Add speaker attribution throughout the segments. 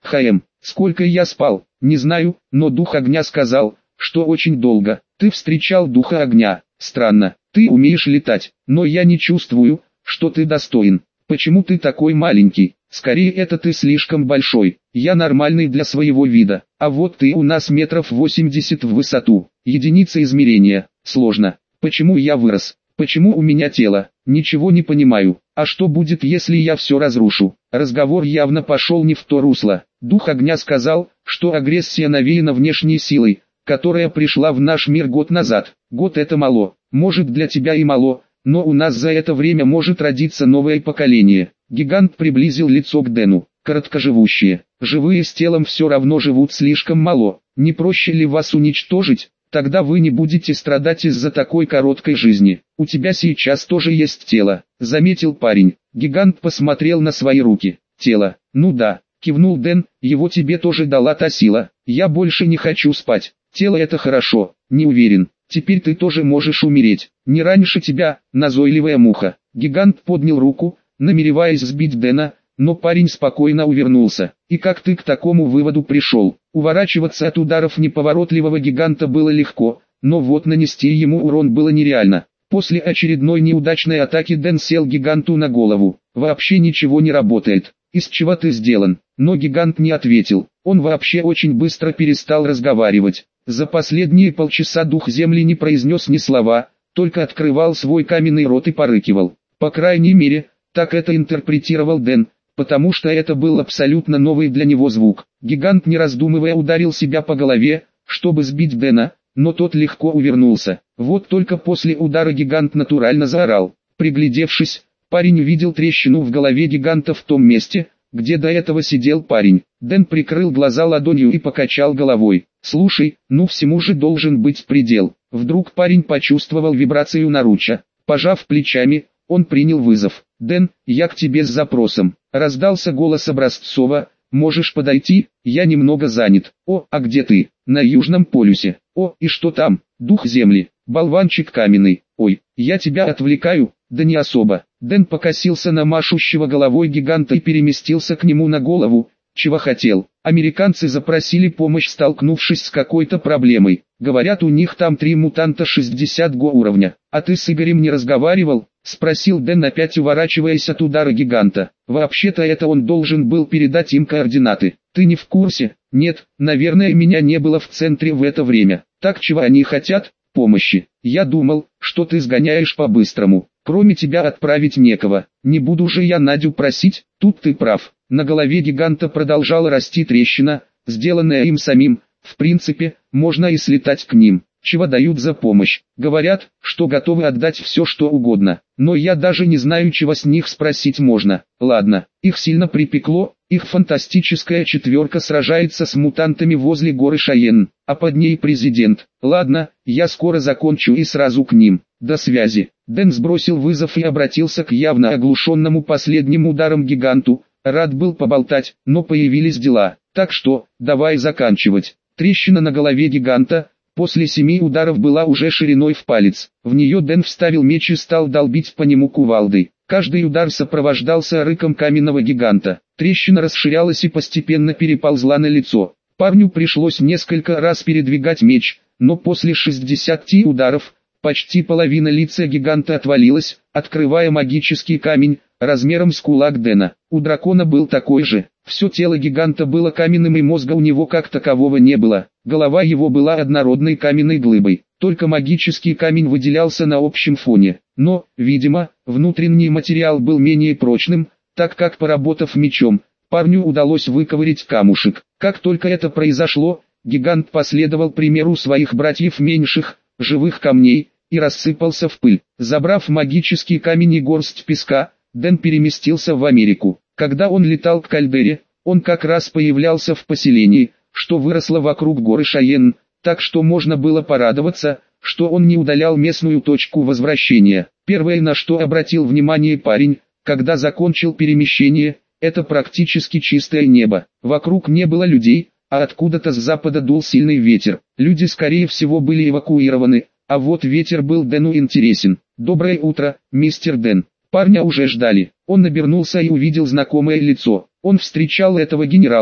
Speaker 1: Сколько я спал, не знаю, но дух огня сказал, что очень долго. Ты встречал духа огня. Странно, ты умеешь летать, но я не чувствую, что ты достоин. Почему ты такой маленький? Скорее это ты слишком большой. Я нормальный для своего вида. А вот ты у нас метров 80 в высоту. Единица измерения. Сложно. Почему я вырос? Почему у меня тело? Ничего не понимаю. А что будет, если я все разрушу? Разговор явно пошел не в то русло. Дух огня сказал, что агрессия навеяна внешней силой, которая пришла в наш мир год назад. Год это мало. Может для тебя и мало, но у нас за это время может родиться новое поколение. Гигант приблизил лицо к Дэну. Короткоживущие, живые с телом все равно живут слишком мало. Не проще ли вас уничтожить? Тогда вы не будете страдать из-за такой короткой жизни. У тебя сейчас тоже есть тело, заметил парень. Гигант посмотрел на свои руки. Тело, ну да, кивнул Дэн, его тебе тоже дала та сила. Я больше не хочу спать. Тело это хорошо, не уверен. Теперь ты тоже можешь умереть. Не раньше тебя, назойливая муха. Гигант поднял руку, намереваясь сбить Дэна, но парень спокойно увернулся. И как ты к такому выводу пришел? Уворачиваться от ударов неповоротливого гиганта было легко, но вот нанести ему урон было нереально. После очередной неудачной атаки Дэн сел гиганту на голову. Вообще ничего не работает. Из чего ты сделан? Но гигант не ответил. Он вообще очень быстро перестал разговаривать. За последние полчаса дух земли не произнес ни слова, только открывал свой каменный рот и порыкивал. По крайней мере, так это интерпретировал Дэн, потому что это был абсолютно новый для него звук. Гигант не раздумывая ударил себя по голове, чтобы сбить Дэна, но тот легко увернулся. Вот только после удара гигант натурально заорал. Приглядевшись, парень увидел трещину в голове гиганта в том месте, где до этого сидел парень. Дэн прикрыл глаза ладонью и покачал головой. «Слушай, ну всему же должен быть предел». Вдруг парень почувствовал вибрацию наруча. Пожав плечами, он принял вызов. «Дэн, я к тебе с запросом». Раздался голос Образцова. «Можешь подойти? Я немного занят». «О, а где ты?» «На Южном полюсе». «О, и что там?» «Дух земли. Болванчик каменный». «Ой, я тебя отвлекаю?» «Да не особо». Дэн покосился на машущего головой гиганта и переместился к нему на голову. «Чего хотел?» «Американцы запросили помощь, столкнувшись с какой-то проблемой. Говорят, у них там 3 мутанта 60 уровня. А ты с Игорем не разговаривал?» — спросил Дэн, опять уворачиваясь от удара гиганта. «Вообще-то это он должен был передать им координаты. Ты не в курсе?» «Нет, наверное, меня не было в центре в это время. Так чего они хотят?» «Помощи. Я думал, что ты сгоняешь по-быстрому. Кроме тебя отправить некого. Не буду же я Надю просить?» «Тут ты прав». На голове гиганта продолжала расти трещина, сделанная им самим. В принципе, можно и слетать к ним. Чего дают за помощь? Говорят, что готовы отдать все что угодно. Но я даже не знаю, чего с них спросить можно. Ладно, их сильно припекло. Их фантастическая четверка сражается с мутантами возле горы Шайен, а под ней президент. Ладно, я скоро закончу и сразу к ним. До связи. Дэн сбросил вызов и обратился к явно оглушенному последним ударом гиганту. Рад был поболтать, но появились дела. Так что, давай заканчивать. Трещина на голове гиганта, после 7 ударов была уже шириной в палец. В нее Дэн вставил меч и стал долбить по нему кувалдой. Каждый удар сопровождался рыком каменного гиганта. Трещина расширялась и постепенно переползла на лицо. Парню пришлось несколько раз передвигать меч, но после 60 ударов, почти половина лица гиганта отвалилась, открывая магический камень, размером с кулак Дэна. У дракона был такой же. Все тело гиганта было каменным и мозга у него как такового не было. Голова его была однородной каменной глыбой. Только магический камень выделялся на общем фоне. Но, видимо, внутренний материал был менее прочным, так как, поработав мечом, парню удалось выковырять камушек. Как только это произошло, гигант последовал примеру своих братьев меньших, живых камней, и рассыпался в пыль. Забрав магический камень и горсть песка, Дэн переместился в Америку. Когда он летал к кальдере, он как раз появлялся в поселении, что выросло вокруг горы Шайен, так что можно было порадоваться, что он не удалял местную точку возвращения. Первое, на что обратил внимание парень, когда закончил перемещение, это практически чистое небо. Вокруг не было людей, а откуда-то с запада дул сильный ветер. Люди скорее всего были эвакуированы, а вот ветер был Дэну интересен. «Доброе утро, мистер Дэн». Парня уже ждали. Он обернулся и увидел знакомое лицо. Он встречал этого генерала,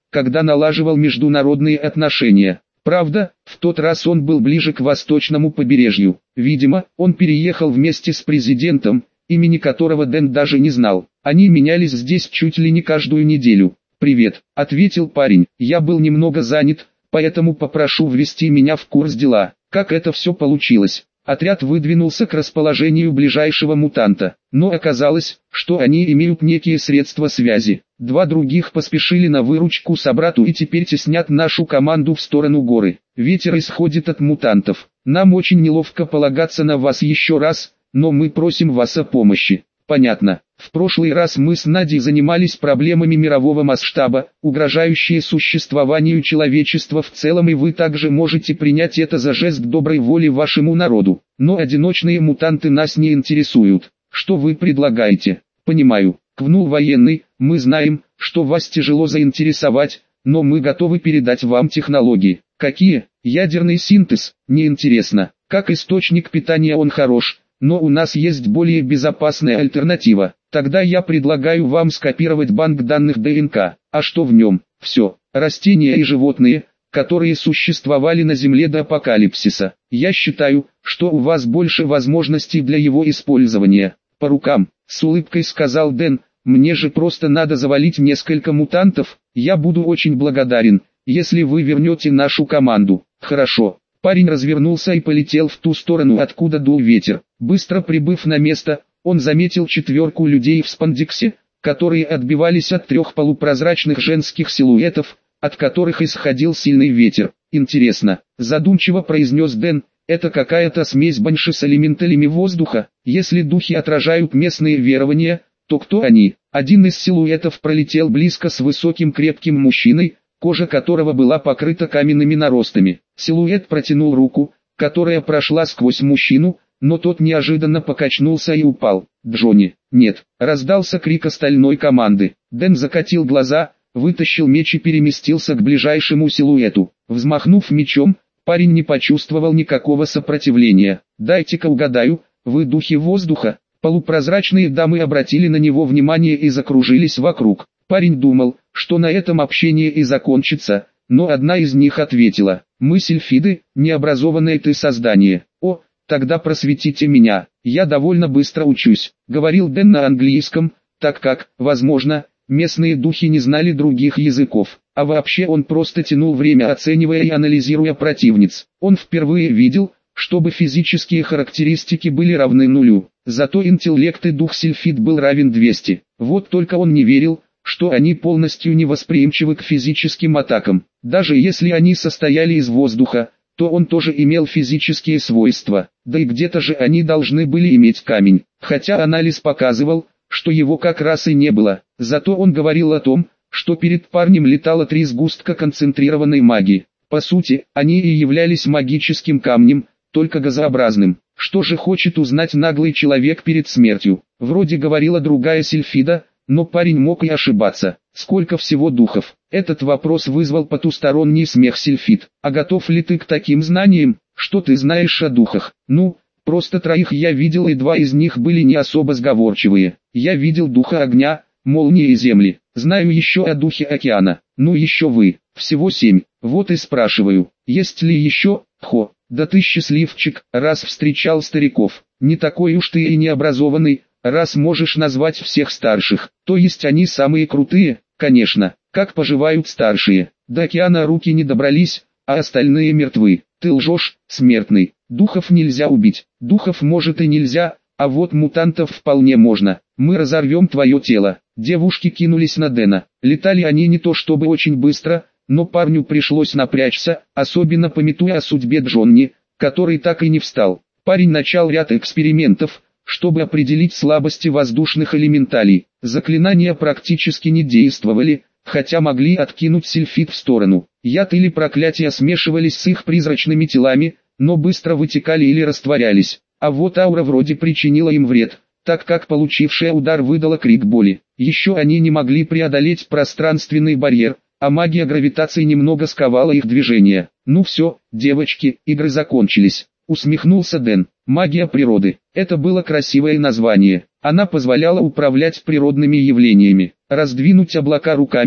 Speaker 1: когда налаживал международные отношения. Правда, в тот раз он был ближе к восточному побережью. Видимо, он переехал вместе с президентом, имени которого Дэн даже не знал. Они менялись здесь чуть ли не каждую неделю. «Привет», — ответил парень, — «я был немного занят, поэтому попрошу ввести меня в курс дела». Как это все получилось? Отряд выдвинулся к расположению ближайшего мутанта, но оказалось, что они имеют некие средства связи. Два других поспешили на выручку собрату и теперь теснят нашу команду в сторону горы. Ветер исходит от мутантов. Нам очень неловко полагаться на вас еще раз, но мы просим вас о помощи. Понятно. В прошлый раз мы с Надей занимались проблемами мирового масштаба, угрожающие существованию человечества в целом, и вы также можете принять это за жест доброй воли вашему народу. Но одиночные мутанты нас не интересуют. Что вы предлагаете? Понимаю, кивнул военный, мы знаем, что вас тяжело заинтересовать, но мы готовы передать вам технологии. Какие? Ядерный синтез, неинтересно. Как источник питания он хорош, но у нас есть более безопасная альтернатива. Тогда я предлагаю вам скопировать банк данных ДНК. А что в нем? Все. Растения и животные, которые существовали на Земле до апокалипсиса. Я считаю, что у вас больше возможностей для его использования. По рукам, с улыбкой сказал Дэн, мне же просто надо завалить несколько мутантов. Я буду очень благодарен, если вы вернете нашу команду. Хорошо. Парень развернулся и полетел в ту сторону, откуда дул ветер. Быстро прибыв на место, он заметил четверку людей в спандексе, которые отбивались от трех полупрозрачных женских силуэтов, от которых исходил сильный ветер. «Интересно», — задумчиво произнес Дэн, — «это какая-то смесь банши с элементалями воздуха? Если духи отражают местные верования, то кто они?» Один из силуэтов пролетел близко с высоким крепким мужчиной, кожа которого была покрыта каменными наростами. Силуэт протянул руку, которая прошла сквозь мужчину, но тот неожиданно покачнулся и упал. «Джонни, нет!» — раздался крик остальной команды. Дэн закатил глаза, вытащил меч и переместился к ближайшему силуэту. Взмахнув мечом, парень не почувствовал никакого сопротивления. «Дайте-ка угадаю, вы духи воздуха?» Полупрозрачные дамы обратили на него внимание и закружились вокруг. Парень думал, что на этом общение и закончится, но одна из них ответила: «Мы сильфиды, необразованное ты создание». «О, тогда просветите меня, я довольно быстро учусь», — говорил Дэн на английском, так как, возможно, местные духи не знали других языков. А вообще он просто тянул время, оценивая и анализируя противниц. Он впервые видел, чтобы физические характеристики были равны нулю, зато интеллект и дух сильфид был равен 200. Вот только он не верил, что они полностью невосприимчивы к физическим атакам. Даже если они состояли из воздуха, то он тоже имел физические свойства, да и где-то же они должны были иметь камень. Хотя анализ показывал, что его как раз и не было. Зато он говорил о том, что перед парнем летало 3 сгустка концентрированной магии. По сути, они и являлись магическим камнем, только газообразным. Что же хочет узнать наглый человек перед смертью? Вроде говорила другая сильфида, но парень мог и ошибаться. Сколько всего духов? Этот вопрос вызвал потусторонний смех сильфид. А готов ли ты к таким знаниям? Что ты знаешь о духах? Ну, просто 3 я видел, и 2 из них были не особо сговорчивые. Я видел духа огня, молнии и земли. Знаю еще о духе океана. Ну еще вы. Всего 7. Вот и спрашиваю, есть ли еще? Хо, да ты счастливчик, раз встречал стариков. Не такой уж ты и необразованный, раз можешь назвать всех старших. То есть они самые крутые? Конечно. Как поживают старшие? До океана руки не добрались, а остальные мертвы. Ты лжешь, смертный. Духов нельзя убить. Духов может и нельзя, а вот мутантов вполне можно. Мы разорвем твое тело. Девушки кинулись на Дэна. Летали они не то чтобы очень быстро, но парню пришлось напрячься, особенно памятуя о судьбе Джонни, который так и не встал. Парень начал ряд экспериментов, чтобы определить слабости воздушных элементалей. Заклинания практически не действовали, хотя могли откинуть сильфид в сторону. Яд или проклятия смешивались с их призрачными телами, но быстро вытекали или растворялись. А вот аура вроде причинила им вред, так как получившая удар выдала крик боли. Еще они не могли преодолеть пространственный барьер, а магия гравитации немного сковала их движение. «Ну все, девочки, игры закончились», — усмехнулся Дэн. Магия природы. Это было красивое название. Она позволяла управлять природными явлениями, раздвинуть облака руками,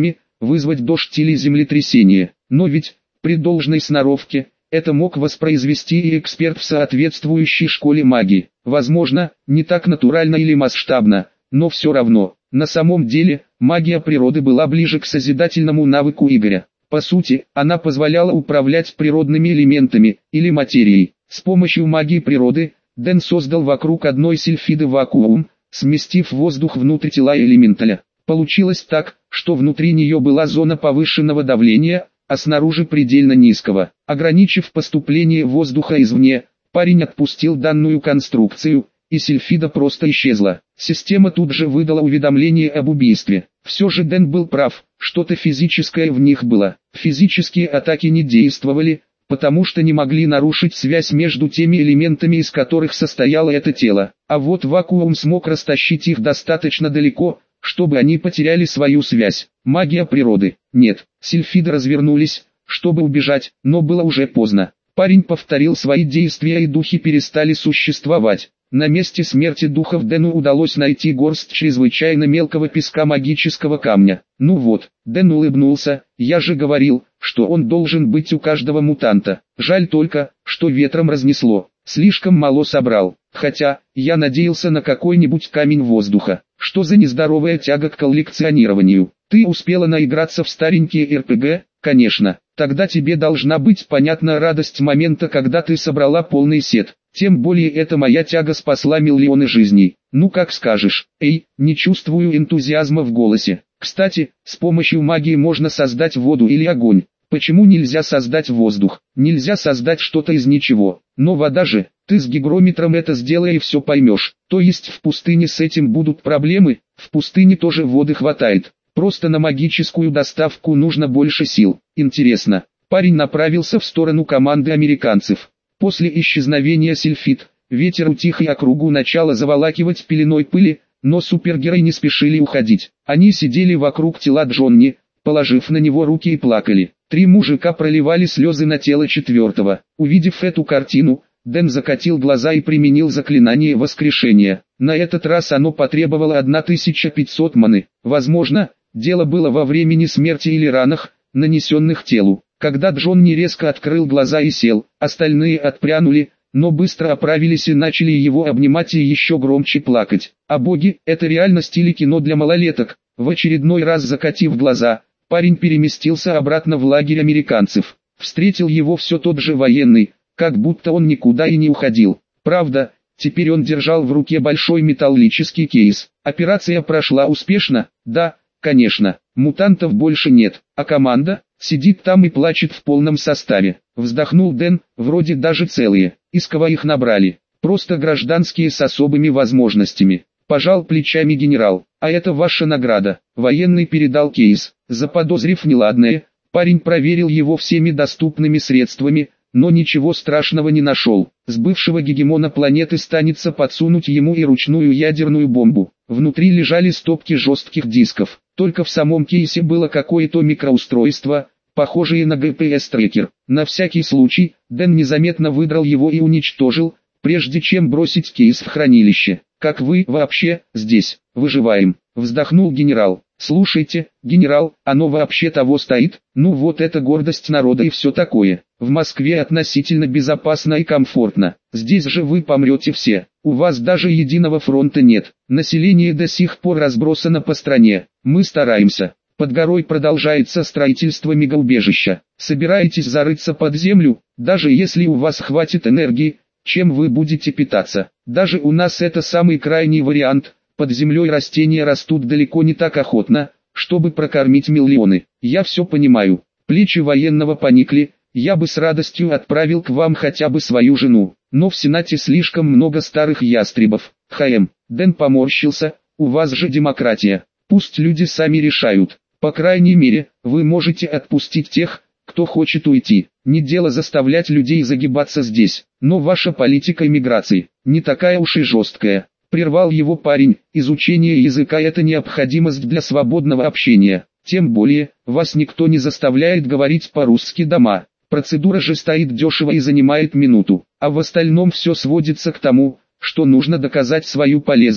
Speaker 1: вызвать дождь или землетрясение. Но ведь, при должной сноровке, это мог воспроизвести и эксперт в соответствующей школе магии. Возможно, не так натурально или масштабно, но все равно. На самом деле, магия природы была ближе к созидательному навыку Игоря. По сути, она позволяла управлять природными элементами, или материей. С помощью магии природы, Дэн создал вокруг одной сильфиды вакуум, сместив воздух внутрь тела элементаля. Получилось так, что внутри нее была зона повышенного давления, а снаружи предельно низкого. Ограничив поступление воздуха извне, парень отпустил данную конструкцию, и сильфида просто исчезла. Система тут же выдала уведомление об убийстве. Все же Дэн был прав, что-то физическое в них было. Физические атаки не действовали, потому что не могли нарушить связь между теми элементами, из которых состояло это тело. А вот вакуум смог растащить их достаточно далеко, чтобы они потеряли свою связь. Магия природы. Нет, сильфиды развернулись, чтобы убежать, но было уже поздно. Парень повторил свои действия и духи перестали существовать. На месте смерти духов Дэну удалось найти горсть чрезвычайно мелкого песка магического камня. Ну вот, Дэн улыбнулся, я же говорил, что он должен быть у каждого мутанта. Жаль только, что ветром разнесло, слишком мало собрал. Хотя, я надеялся на какой-нибудь камень воздуха. Что за нездоровая тяга к коллекционированию? Ты успела наиграться в старенькие РПГ? Конечно. Тогда тебе должна быть понятна радость момента, когда ты собрала полный сет. Тем более эта моя тяга спасла миллионы жизней. Ну как скажешь. Эй, не чувствую энтузиазма в голосе. Кстати, с помощью магии можно создать воду или огонь. Почему нельзя создать воздух? Нельзя создать что-то из ничего. Но вода же, ты с гигрометром это сделай и все поймешь. То есть в пустыне с этим будут проблемы? В пустыне тоже воды хватает. Просто на магическую доставку нужно больше сил. Интересно. Парень направился в сторону команды американцев. После исчезновения сильфид, ветер утих и округу начало заволакивать пеленой пыли, но супергерои не спешили уходить. Они сидели вокруг тела Джонни, положив на него руки и плакали. 3 мужика проливали слезы на тело 4-го. Увидев эту картину, Дэн закатил глаза и применил заклинание воскрешения. На этот раз оно потребовало 1500 маны. Возможно, дело было во времени смерти или ранах, нанесенных телу. Когда Джонни резко открыл глаза и сел, остальные отпрянули, но быстро оправились и начали его обнимать и еще громче плакать. А боги, это реальность или кино для малолеток? В очередной раз закатив глаза, парень переместился обратно в лагерь американцев. Встретил его все тот же военный, как будто он никуда и не уходил. Правда, теперь он держал в руке большой металлический кейс. Операция прошла успешно? Да, конечно. Мутантов больше нет, а команда сидит там и плачет в полном составе. Вздохнул Дэн, вроде даже целые. Из кого их набрали? Просто гражданские с особыми возможностями. Пожал плечами генерал. А это ваша награда. Военный передал кейс. Заподозрив неладное, парень проверил его всеми доступными средствами, но ничего страшного не нашел. С бывшего гегемона планеты станется подсунуть ему и ручную ядерную бомбу. Внутри лежали стопки жестких дисков. Только в самом кейсе было какое-то микроустройство, похожее на GPS-трекер. На всякий случай, Дэн незаметно выдрал его и уничтожил, прежде чем бросить кейс в хранилище. «Как вы вообще здесь выживаем?» — вздохнул генерал. «Слушайте, генерал, оно вообще того стоит? Ну вот это гордость народа и все такое. В Москве относительно безопасно и комфортно. Здесь же вы помрете все. У вас даже единого фронта нет. Население до сих пор разбросано по стране. Мы стараемся. Под горой продолжается строительство мегаубежища. Собираетесь зарыться под землю? Даже если у вас хватит энергии, чем вы будете питаться? Даже у нас это самый крайний вариант. Под землей растения растут далеко не так охотно, чтобы прокормить миллионы. Я все понимаю». Плечи военного поникли. «Я бы с радостью отправил к вам хотя бы свою жену, но в Сенате слишком много старых ястребов». Дэн поморщился. «У вас же демократия. Пусть люди сами решают. По крайней мере, вы можете отпустить тех, кто хочет уйти. Не дело заставлять людей загибаться здесь. Но ваша политика иммиграции не такая уж и жесткая». Прервал его парень. «Изучение языка — это необходимость для свободного общения. Тем более, вас никто не заставляет говорить по-русски дома. Процедура же стоит дешево и занимает минуту. А в остальном все сводится к тому, что нужно доказать свою полезность.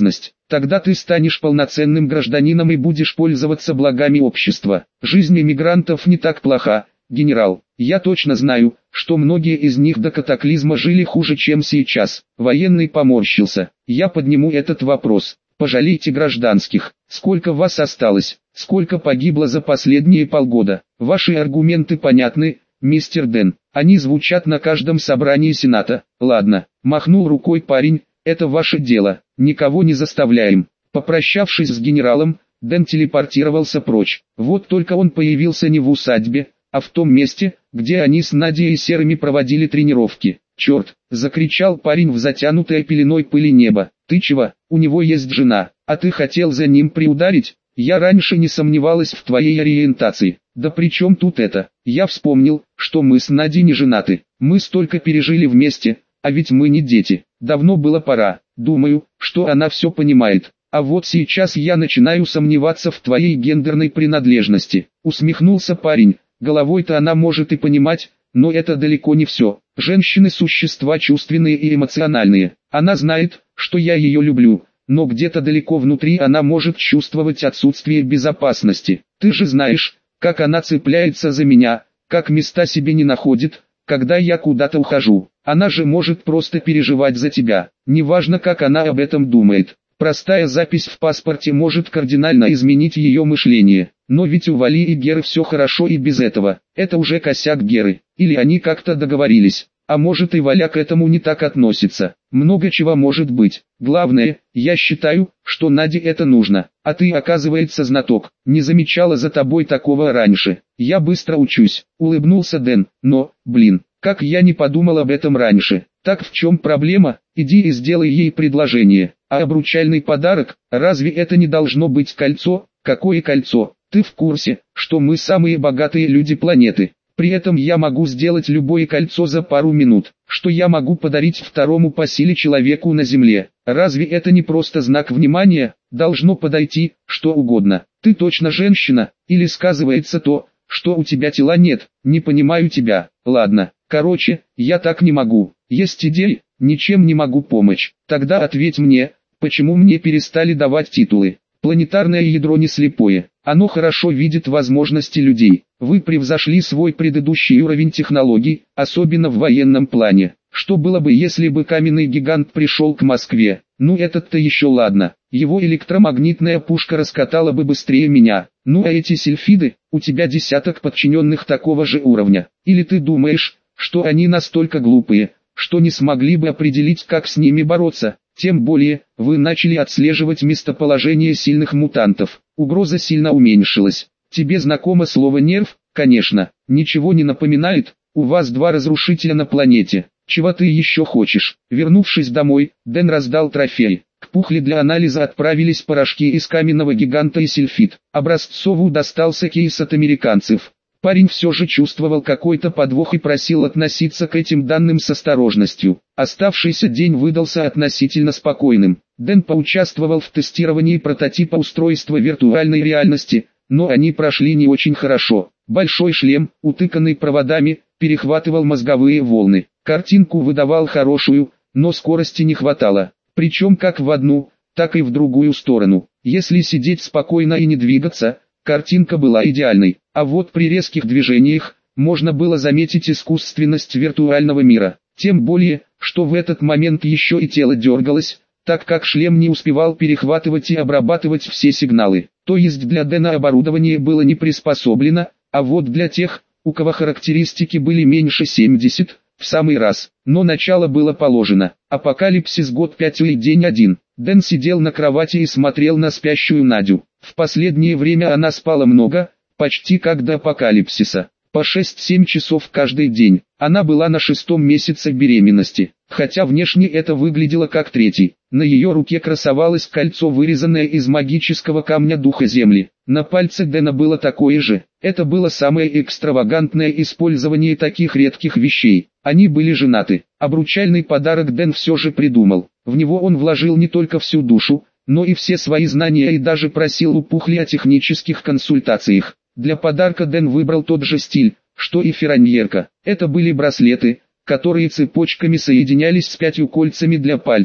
Speaker 1: Тогда ты станешь полноценным гражданином и будешь пользоваться благами общества. Жизнь эмигрантов не так плоха, генерал. Я точно знаю, что многие из них до катаклизма жили хуже, чем сейчас. Военный поморщился. Я подниму этот вопрос. Пожалейте гражданских. Сколько вас осталось? Сколько погибло за последние полгода? Ваши аргументы понятны, мистер Дэн. Они звучат на каждом собрании Сената. Ладно, махнул рукой парень, это ваше дело. Никого не заставляем. Попрощавшись с генералом, Дэн телепортировался прочь. Вот только он появился не в усадьбе, а в том месте, где они с Надей и Серыми проводили тренировки. «Черт!» — закричал парень в затянутое пеленой пыли небо. «Ты чего? У него есть жена, а ты хотел за ним приударить? Я раньше не сомневалась в твоей ориентации. Да при чем тут это? Я вспомнил, что мы с Надей не женаты. Мы столько пережили вместе, а ведь мы не дети. Давно было пора. Думаю, что она все понимает. А вот сейчас я начинаю сомневаться в твоей гендерной принадлежности». Усмехнулся парень. Головой-то она может и понимать, но это далеко не все. Женщины – существа чувственные и эмоциональные. Она знает, что я ее люблю, но где-то далеко внутри она может чувствовать отсутствие безопасности. Ты же знаешь, как она цепляется за меня, как места себе не находит, когда я куда-то ухожу. Она же может просто переживать за тебя, неважно как она об этом думает. Простая запись в паспорте может кардинально изменить ее мышление. Но ведь у Вали и Геры все хорошо и без этого. Это уже косяк Геры. Или они как-то договорились. А может и Валя к этому не так относится. Много чего может быть. Главное, я считаю, что Наде это нужно. А ты, оказывается, знаток. Не замечала за тобой такого раньше. Я быстро учусь. Улыбнулся Дэн. Но, блин, как я не подумал об этом раньше. Так в чем проблема? Иди и сделай ей предложение. А обручальный подарок? Разве это не должно быть кольцо? Какое кольцо? Ты в курсе, что мы самые богатые люди планеты? При этом я могу сделать любое кольцо за пару минут, что я могу подарить второму по силе человеку на Земле. Разве это не просто знак внимания? Должно подойти, что угодно. Ты точно женщина? Или сказывается то, что у тебя тела нет? Не понимаю тебя. Ладно, короче, я так не могу. Есть идеи? Ничем не могу помочь. Тогда ответь мне, почему мне перестали давать титулы? Планетарное ядро не слепое. Оно хорошо видит возможности людей. Вы превзошли свой предыдущий уровень технологий, особенно в военном плане. Что было бы, если бы каменный гигант пришел к Москве? Ну этот-то еще ладно. Его электромагнитная пушка раскатала бы быстрее меня. Ну а эти сильфиды, у тебя десяток подчиненных такого же уровня. Или ты думаешь, что они настолько глупые, что не смогли бы определить, как с ними бороться? Тем более, вы начали отслеживать местоположение сильных мутантов. Угроза сильно уменьшилась. Тебе знакомо слово «нерв»? Конечно. Ничего не напоминает? У вас 2 разрушителя на планете. Чего ты еще хочешь? Вернувшись домой, Дэн раздал трофеи. К Пухле для анализа отправились порошки из каменного гиганта и сильфид. Образцову достался кейс от американцев. Парень все же чувствовал какой-то подвох и просил относиться к этим данным с осторожностью. Оставшийся день выдался относительно спокойным. Дэн поучаствовал в тестировании прототипа устройства виртуальной реальности, но они прошли не очень хорошо. Большой шлем, утыканный проводами, перехватывал мозговые волны. Картинку выдавал хорошую, но скорости не хватало. Причем как в одну, так и в другую сторону. Если сидеть спокойно и не двигаться, картинка была идеальной. А вот при резких движениях, можно было заметить искусственность виртуального мира. Тем более, что в этот момент еще и тело дергалось, так как шлем не успевал перехватывать и обрабатывать все сигналы. То есть для Дэна оборудование было не приспособлено, а вот для тех, у кого характеристики были меньше 70, в самый раз. Но начало было положено. Апокалипсис год 5 и день 1. Дэн сидел на кровати и смотрел на спящую Надю. В последнее время она спала много, почти как до апокалипсиса. По 6-7 часов каждый день. Она была на 6-м месяце беременности, хотя внешне это выглядело как 3-й. На ее руке красовалось кольцо, вырезанное из магического камня духа земли. На пальце Дэна было такое же. Это было самое экстравагантное использование таких редких вещей. Они были женаты. Обручальный подарок Дэн все же придумал. В него он вложил не только всю душу, но и все свои знания и даже просил у Пухли о технических консультациях. Для подарка Дэн выбрал тот же стиль, что и Фераньерка. Это были браслеты, которые цепочками соединялись с 5 кольцами для пальцев.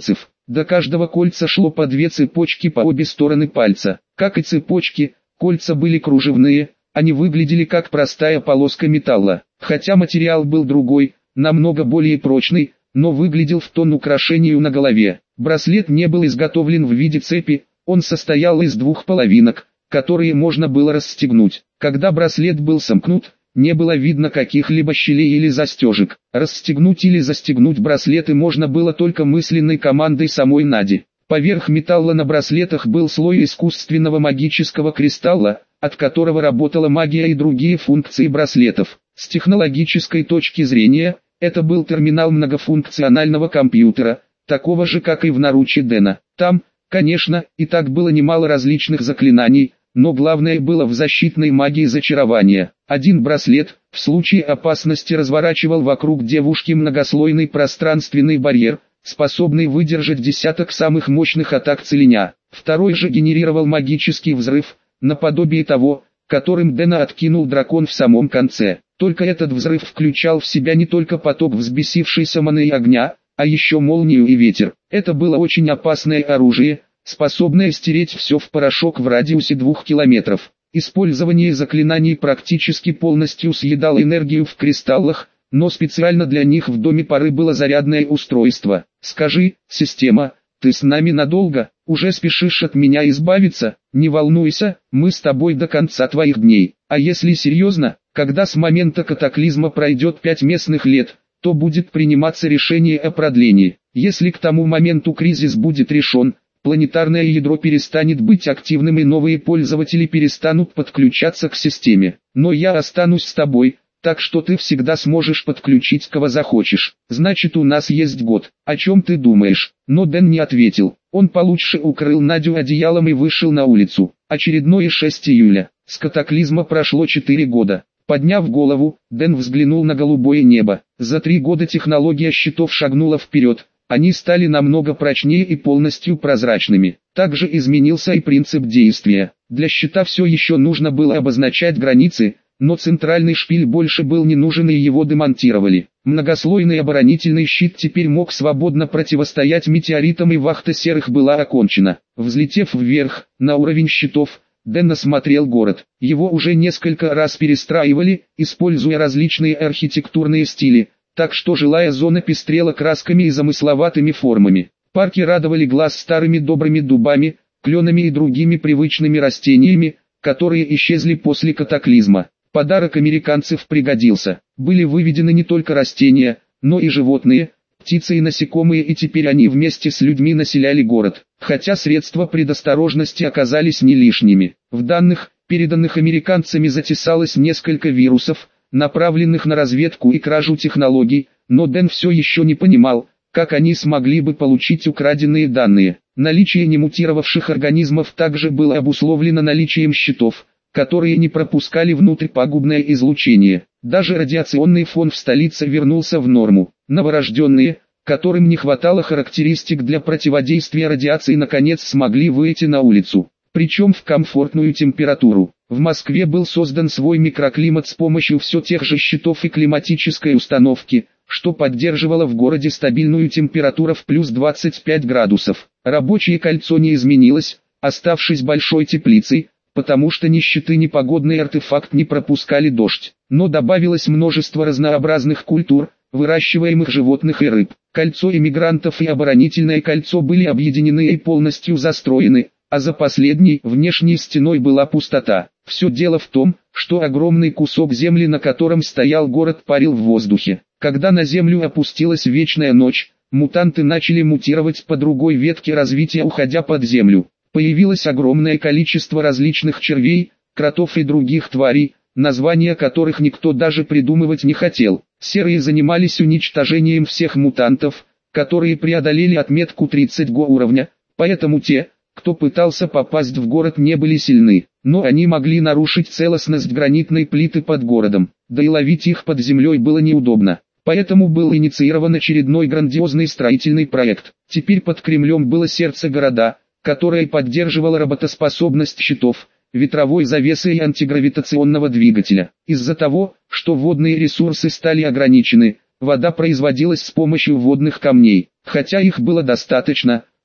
Speaker 1: До каждого кольца шло по 2 цепочки по обе стороны пальца. Как и цепочки, кольца были кружевные, они выглядели как простая полоска металла. Хотя материал был другой, намного более прочный, но выглядел в тон украшению на голове. Браслет не был изготовлен в виде цепи, он состоял из 2 половинок, которые можно было расстегнуть. Когда браслет был сомкнут, не было видно каких-либо щелей или застежек. Расстегнуть или застегнуть браслеты можно было только мысленной командой самой Нади. Поверх металла на браслетах был слой искусственного магического кристалла, от которого работала магия и другие функции браслетов. С технологической точки зрения, это был терминал многофункционального компьютера, такого же как и в наруче Дэна. Там, конечно, и так было немало различных заклинаний, но главное было в защитной магии зачарования. Один браслет, в случае опасности, разворачивал вокруг девушки многослойный пространственный барьер, способный выдержать десяток самых мощных атак целиня. Второй же генерировал магический взрыв, наподобие того, которым Дэна откинул дракон в самом конце. Только этот взрыв включал в себя не только поток взбесившейся маны и огня, а еще молнию и ветер. Это было очень опасное оружие, способное стереть все в порошок в радиусе 2 километров. Использование заклинаний практически полностью съедало энергию в кристаллах, но специально для них в доме Поры было зарядное устройство. «Скажи, система, ты с нами надолго? Уже спешишь от меня избавиться? Не волнуйся, мы с тобой до конца твоих дней. А если серьезно, когда с момента катаклизма пройдет 5 местных лет, то будет приниматься решение о продлении. Если к тому моменту кризис будет решен, планетарное ядро перестанет быть активным и новые пользователи перестанут подключаться к системе. Но я останусь с тобой, так что ты всегда сможешь подключить кого захочешь. Значит, у нас есть год. О чем ты думаешь?» Но Дэн не ответил. Он получше укрыл Надю одеялом и вышел на улицу. Очередное 6 июля. С катаклизма прошло 4 года. Подняв голову, Дэн взглянул на голубое небо. За 3 года технология щитов шагнула вперед. Они стали намного прочнее и полностью прозрачными. Также изменился и принцип действия. Для щита все еще нужно было обозначать границы, но центральный шпиль больше был не нужен и его демонтировали. Многослойный оборонительный щит теперь мог свободно противостоять метеоритам, и вахта серых была окончена. Взлетев вверх, на уровень щитов, Дэн осмотрел город. Его уже несколько раз перестраивали, используя различные архитектурные стили, так что жилая зона пестрела красками и замысловатыми формами. Парки радовали глаз старыми добрыми дубами, кленами и другими привычными растениями, которые исчезли после катаклизма. Подарок американцев пригодился. Были выведены не только растения, но и животные, птицы и насекомые, и теперь они вместе с людьми населяли город. Хотя средства предосторожности оказались не лишними. В данных, переданных американцами, затесалось несколько вирусов, направленных на разведку и кражу технологий, но Дэн все еще не понимал, как они смогли бы получить украденные данные. Наличие немутировавших организмов также было обусловлено наличием щитов, которые не пропускали внутрь пагубное излучение. Даже радиационный фон в столице вернулся в норму. Новорожденные, которым не хватало характеристик для противодействия радиации, наконец смогли выйти на улицу. Причем в комфортную температуру. В Москве был создан свой микроклимат с помощью все тех же щитов и климатической установки, что поддерживало в городе стабильную температуру в плюс 25 градусов. Рабочее кольцо не изменилось, оставшись большой теплицей, потому что ни щиты, ни погодный артефакт не пропускали дождь. Но добавилось множество разнообразных культур, выращиваемых животных и рыб. Кольцо иммигрантов и оборонительное кольцо были объединены и полностью застроены, а за последней, внешней стеной, была пустота. Все дело в том, что огромный кусок земли, на котором стоял город, парил в воздухе. Когда на землю опустилась вечная ночь, мутанты начали мутировать по другой ветке развития, уходя под землю. Появилось огромное количество различных червей, кротов и других тварей, названия которых никто даже придумывать не хотел. Серые занимались уничтожением всех мутантов, которые преодолели отметку 30 уровня, поэтому те, кто пытался попасть в город, не были сильны, но они могли нарушить целостность гранитной плиты под городом, да и ловить их под землей было неудобно. Поэтому был инициирован очередной грандиозный строительный проект. Теперь под Кремлем было сердце города, которое поддерживало работоспособность щитов, ветровой завесы и антигравитационного двигателя. Из-за того, что водные ресурсы стали ограничены, вода производилась с помощью водных камней. Хотя их было достаточно,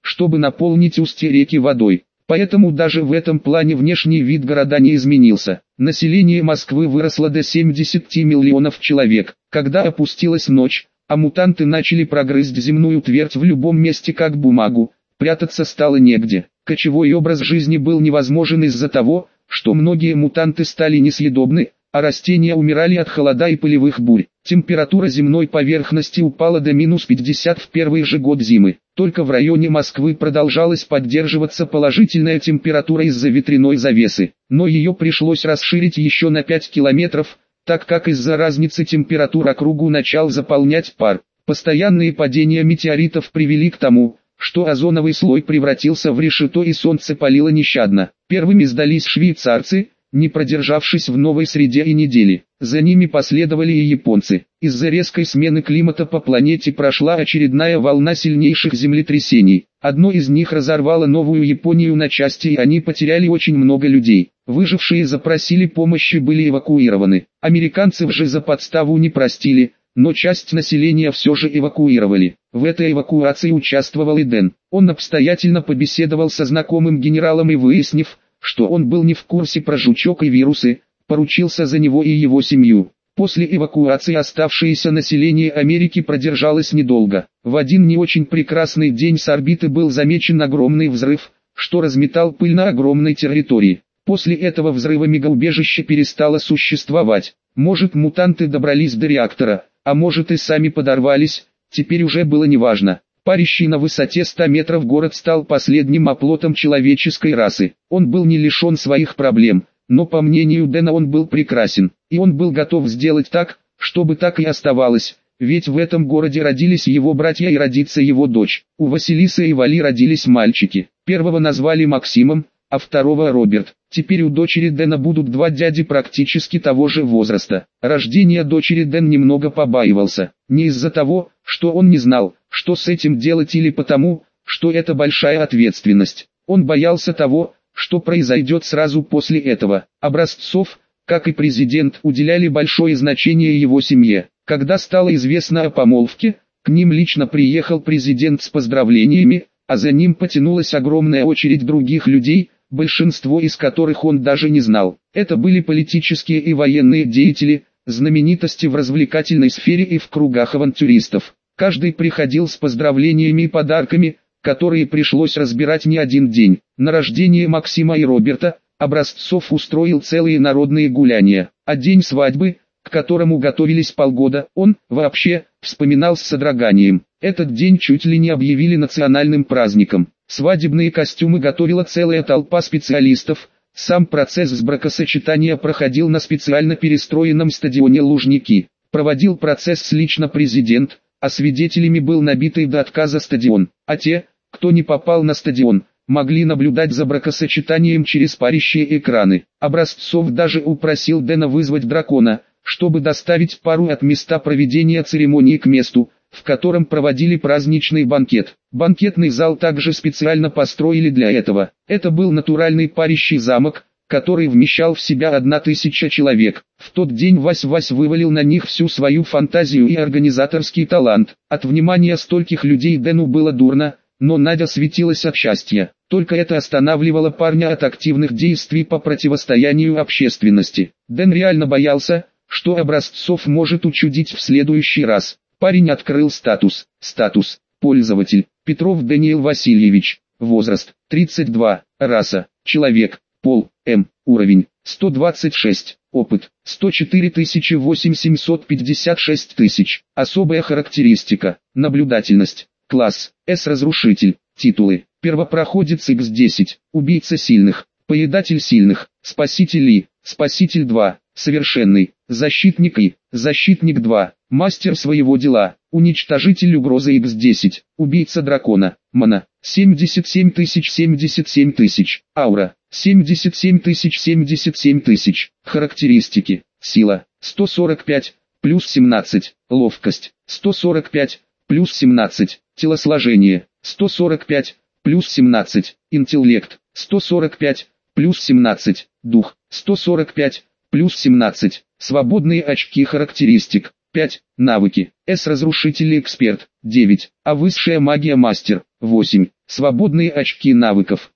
Speaker 1: чтобы наполнить устье реки водой. Поэтому даже в этом плане внешний вид города не изменился. Население Москвы выросло до 70 миллионов человек. Когда опустилась ночь, а мутанты начали прогрызть земную твердь в любом месте как бумагу, прятаться стало негде. Кочевой образ жизни был невозможен из-за того, что многие мутанты стали несъедобны, а растения умирали от холода и пылевых бурь. Температура земной поверхности упала до -50 в первый же год зимы. Только в районе Москвы продолжалась поддерживаться положительная температура из-за ветряной завесы, но ее пришлось расширить еще на 5 километров, так как из-за разницы температур округу начал заполнять пар. Постоянные падения метеоритов привели к тому, что озоновый слой превратился в решето и солнце палило нещадно. Первыми сдались швейцарцы, не продержавшись в новой среде и недели. За ними последовали и японцы. Из-за резкой смены климата по планете прошла очередная волна сильнейших землетрясений. Одно из них разорвало Новую Японию на части, и они потеряли очень много людей. Выжившие запросили помощи и были эвакуированы. Американцев же за подставу не простили, но часть населения все же эвакуировали. В этой эвакуации участвовал и Дэн. Он обстоятельно побеседовал со знакомым генералом и, выяснив, что он был не в курсе про жучок и вирусы, поручился за него и его семью. После эвакуации оставшееся население Америки продержалось недолго. В один не очень прекрасный день с орбиты был замечен огромный взрыв, что разметал пыль на огромной территории. После этого взрыва мегаубежище перестало существовать. Может, мутанты добрались до реактора, а может и сами подорвались, теперь уже было неважно. Парящий на высоте 100 метров город стал последним оплотом человеческой расы. Он был не лишен своих проблем, но по мнению Дэна он был прекрасен, и он был готов сделать так, чтобы так и оставалось, ведь в этом городе родились его братья и родится его дочь. У Василисы и Вали родились мальчики. Первого назвали Максимом, а второго Роберт. Теперь у дочери Дэна будут два дяди практически того же возраста. Рождение дочери Дэн немного побаивался, не из-за того, что он не знал, что с этим делать, или потому, что это большая ответственность. Он боялся того, что произойдет сразу после этого. Образцов, как и президент, уделяли большое значение его семье. Когда стало известно о помолвке, к ним лично приехал президент с поздравлениями, а за ним потянулась огромная очередь других людей, большинство из которых он даже не знал. Это были политические и военные деятели, знаменитости в развлекательной сфере и в кругах авантюристов. Каждый приходил с поздравлениями и подарками, которые пришлось разбирать не один день. На рождение Максима и Роберта Образцов устроил целые народные гуляния, а день свадьбы, к которому готовились полгода, он, вообще, вспоминал с содроганием. Этот день чуть ли не объявили национальным праздником. Свадебные костюмы готовила целая толпа специалистов. Сам процесс с бракосочетания проходил на специально перестроенном стадионе Лужники. Проводил процесс лично президент, а свидетелями был набитый до отказа стадион. А те, кто не попал на стадион, могли наблюдать за бракосочетанием через парящие экраны. Образцов даже упросил Дэна вызвать дракона, чтобы доставить пару от места проведения церемонии к месту, в котором проводили праздничный банкет. Банкетный зал также специально построили для этого. Это был натуральный парящий замок, который вмещал в себя 1000 человек. В тот день Вась-Вась вывалил на них всю свою фантазию и организаторский талант. От внимания стольких людей Дэну было дурно, но Надя светилась от счастья. Только это останавливало парня от активных действий по противостоянию общественности. Дэн реально боялся, что Образцов может учудить в следующий раз. Парень открыл статус. Статус. Пользователь. Петров Даниил Васильевич. Возраст. 32. Раса. Человек. Пол. М. Уровень. 126. Опыт. 104 8756 тысяч. Особая характеристика. Наблюдательность. Класс. С-разрушитель. Титулы. Первопроходец X10. Убийца сильных. Поедатель сильных. Спаситель И. Спаситель 2. Совершенный. Защитник И. Защитник 2. Мастер своего дела. Уничтожитель угрозы X10. Убийца дракона. Мана. 77 тысяч 77 тысяч. Аура. 77 тысяч 77 тысяч. Характеристики. Сила. 145. Плюс 17. Ловкость. 145. Плюс 17. Телосложение. 145. Плюс 17. Интеллект. 145. Плюс 17. Дух. 145. Плюс 17. Свободные очки характеристик. 5. Навыки. С. Разрушитель эксперт. 9. А высшая магия мастер. 8. Свободные очки навыков.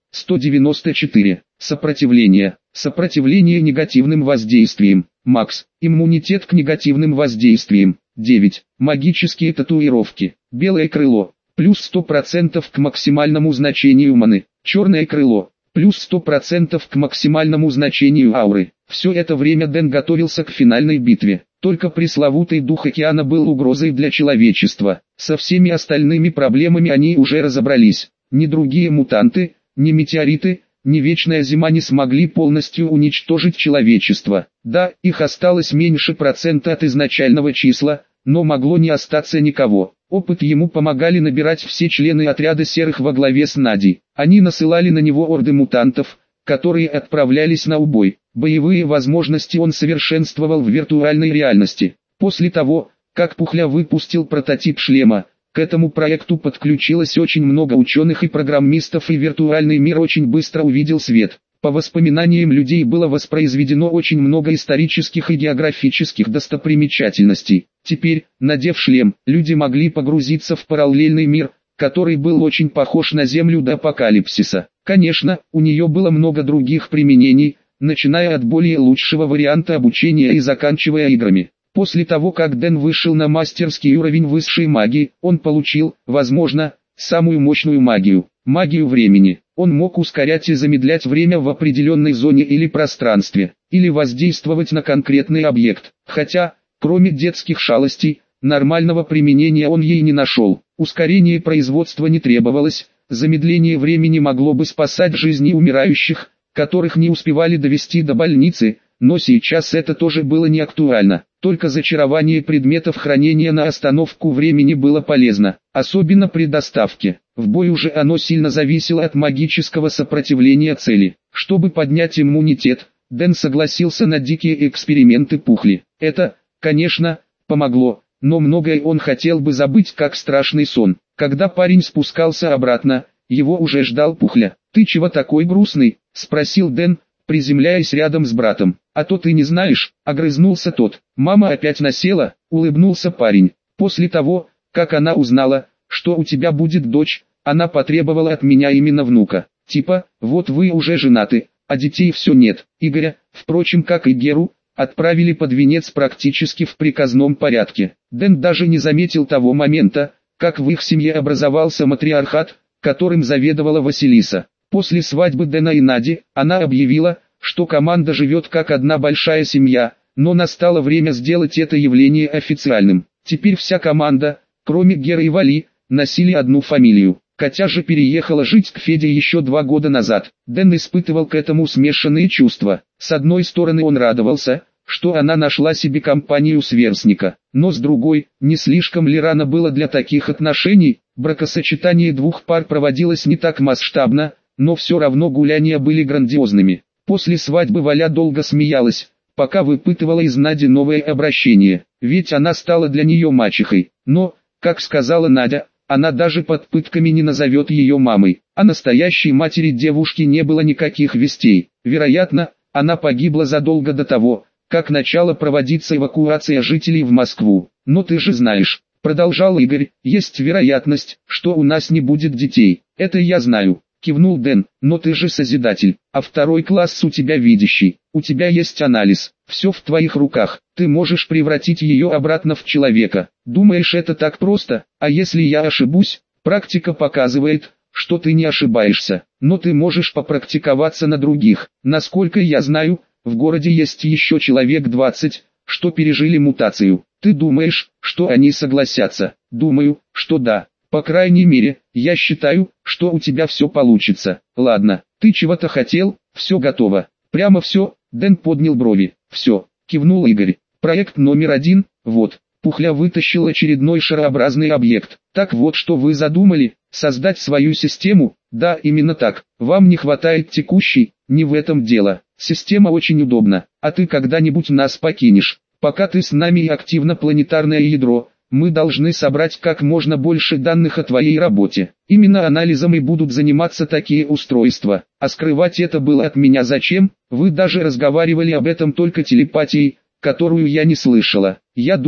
Speaker 1: 194. Сопротивление. Сопротивление негативным воздействиям. Макс. Иммунитет к негативным воздействиям. 9. Магические татуировки. Белое крыло. Плюс 100% к максимальному значению маны. Черное крыло. Плюс 100% к максимальному значению ауры. Все это время Дэн готовился к финальной битве. Только пресловутый дух океана был угрозой для человечества. Со всеми остальными проблемами они уже разобрались. Ни другие мутанты, ни метеориты, ни вечная зима не смогли полностью уничтожить человечество. Да, их осталось меньше процента от изначального числа, но могло не остаться никого. Опыт ему помогали набирать все члены отряда серых во главе с Надей. Они насылали на него орды мутантов, которые отправлялись на убой. Боевые возможности он совершенствовал в виртуальной реальности. После того, как Пухля выпустил прототип шлема, к этому проекту подключилось очень много ученых и программистов, и виртуальный мир очень быстро увидел свет. По воспоминаниям людей было воспроизведено очень много исторических и географических достопримечательностей. Теперь, надев шлем, люди могли погрузиться в параллельный мир, который был очень похож на Землю до апокалипсиса. Конечно, у нее было много других применений, начиная от более лучшего варианта обучения и заканчивая играми. После того, как Дэн вышел на мастерский уровень высшей магии, он получил, возможно, самую мощную магию – магию времени. Он мог ускорять и замедлять время в определенной зоне или пространстве, или воздействовать на конкретный объект. Хотя, кроме детских шалостей, нормального применения он ей не нашел. Ускорение производства не требовалось, замедление времени могло бы спасать жизни умирающих, которых не успевали довести до больницы, но сейчас это тоже было не актуально. Только зачарование предметов хранения на остановку времени было полезно, особенно при доставке. В бою же оно сильно зависело от магического сопротивления цели. Чтобы поднять иммунитет, Дэн согласился на дикие эксперименты Пухли. Это, конечно, помогло, но многое он хотел бы забыть как страшный сон. Когда парень спускался обратно, его уже ждал Пухля. «Ты чего такой грустный?» – спросил Дэн, приземляясь рядом с братом. «А то ты не знаешь», — огрызнулся тот. «Мама опять насела», — улыбнулся парень. «После того, как она узнала, что у тебя будет дочь, она потребовала от меня именно внука. Типа, вот вы уже женаты, а детей все нет». Игоря, впрочем, как и Геру, отправили под венец практически в приказном порядке. Дэн даже не заметил того момента, как в их семье образовался матриархат, которым заведовала Василиса. После свадьбы Дэна и Нади, она объявила, что команда живет как одна большая семья, но настало время сделать это явление официальным. Теперь вся команда, кроме Геры и Вали, носили одну фамилию. Катя же переехала жить к Феде еще 2 года назад. Дэн испытывал к этому смешанные чувства. С одной стороны он радовался, что она нашла себе компанию-сверстника, но с другой, не слишком ли рано было для таких отношений? Бракосочетание 2 пар проводилось не так масштабно, но все равно гуляния были грандиозными. После свадьбы Валя долго смеялась, пока выпытывала из Нади новое обращение, ведь она стала для нее мачехой. Но, как сказала Надя, она даже под пытками не назовет ее мамой. О настоящей матери девушки не было никаких вестей. Вероятно, она погибла задолго до того, как начала проводиться эвакуация жителей в Москву. «Но ты же знаешь», — продолжал Игорь, — «есть вероятность, что у нас не будет детей. Это я знаю». Кивнул Дэн, «но ты же Созидатель, а 2 класс у тебя видящий, у тебя есть анализ, все в твоих руках, ты можешь превратить ее обратно в человека. Думаешь, это так просто? А если я ошибусь? Практика показывает, что ты не ошибаешься, но ты можешь попрактиковаться на других. Насколько я знаю, в городе есть еще человек 20, что пережили мутацию. Ты думаешь, что они согласятся?» «Думаю, что да. По крайней мере, я считаю, что у тебя все получится. Ладно, ты чего-то хотел, все готово». «Прямо все?» — Дэн поднял брови. «Все», — кивнул Игорь. «Проект номер 1, вот». Пухля вытащил очередной шарообразный объект. «Так вот, что вы задумали, создать свою систему?» «Да, именно так. Вам не хватает текущей, не в этом дело. Система очень удобна, а ты когда-нибудь нас покинешь. Пока ты с нами и активно планетарное ядро, мы должны собрать как можно больше данных о твоей работе. Именно анализом и будут заниматься такие устройства. А скрывать это было от меня зачем? Вы даже разговаривали об этом только телепатией, которую я не слышала. Я думал,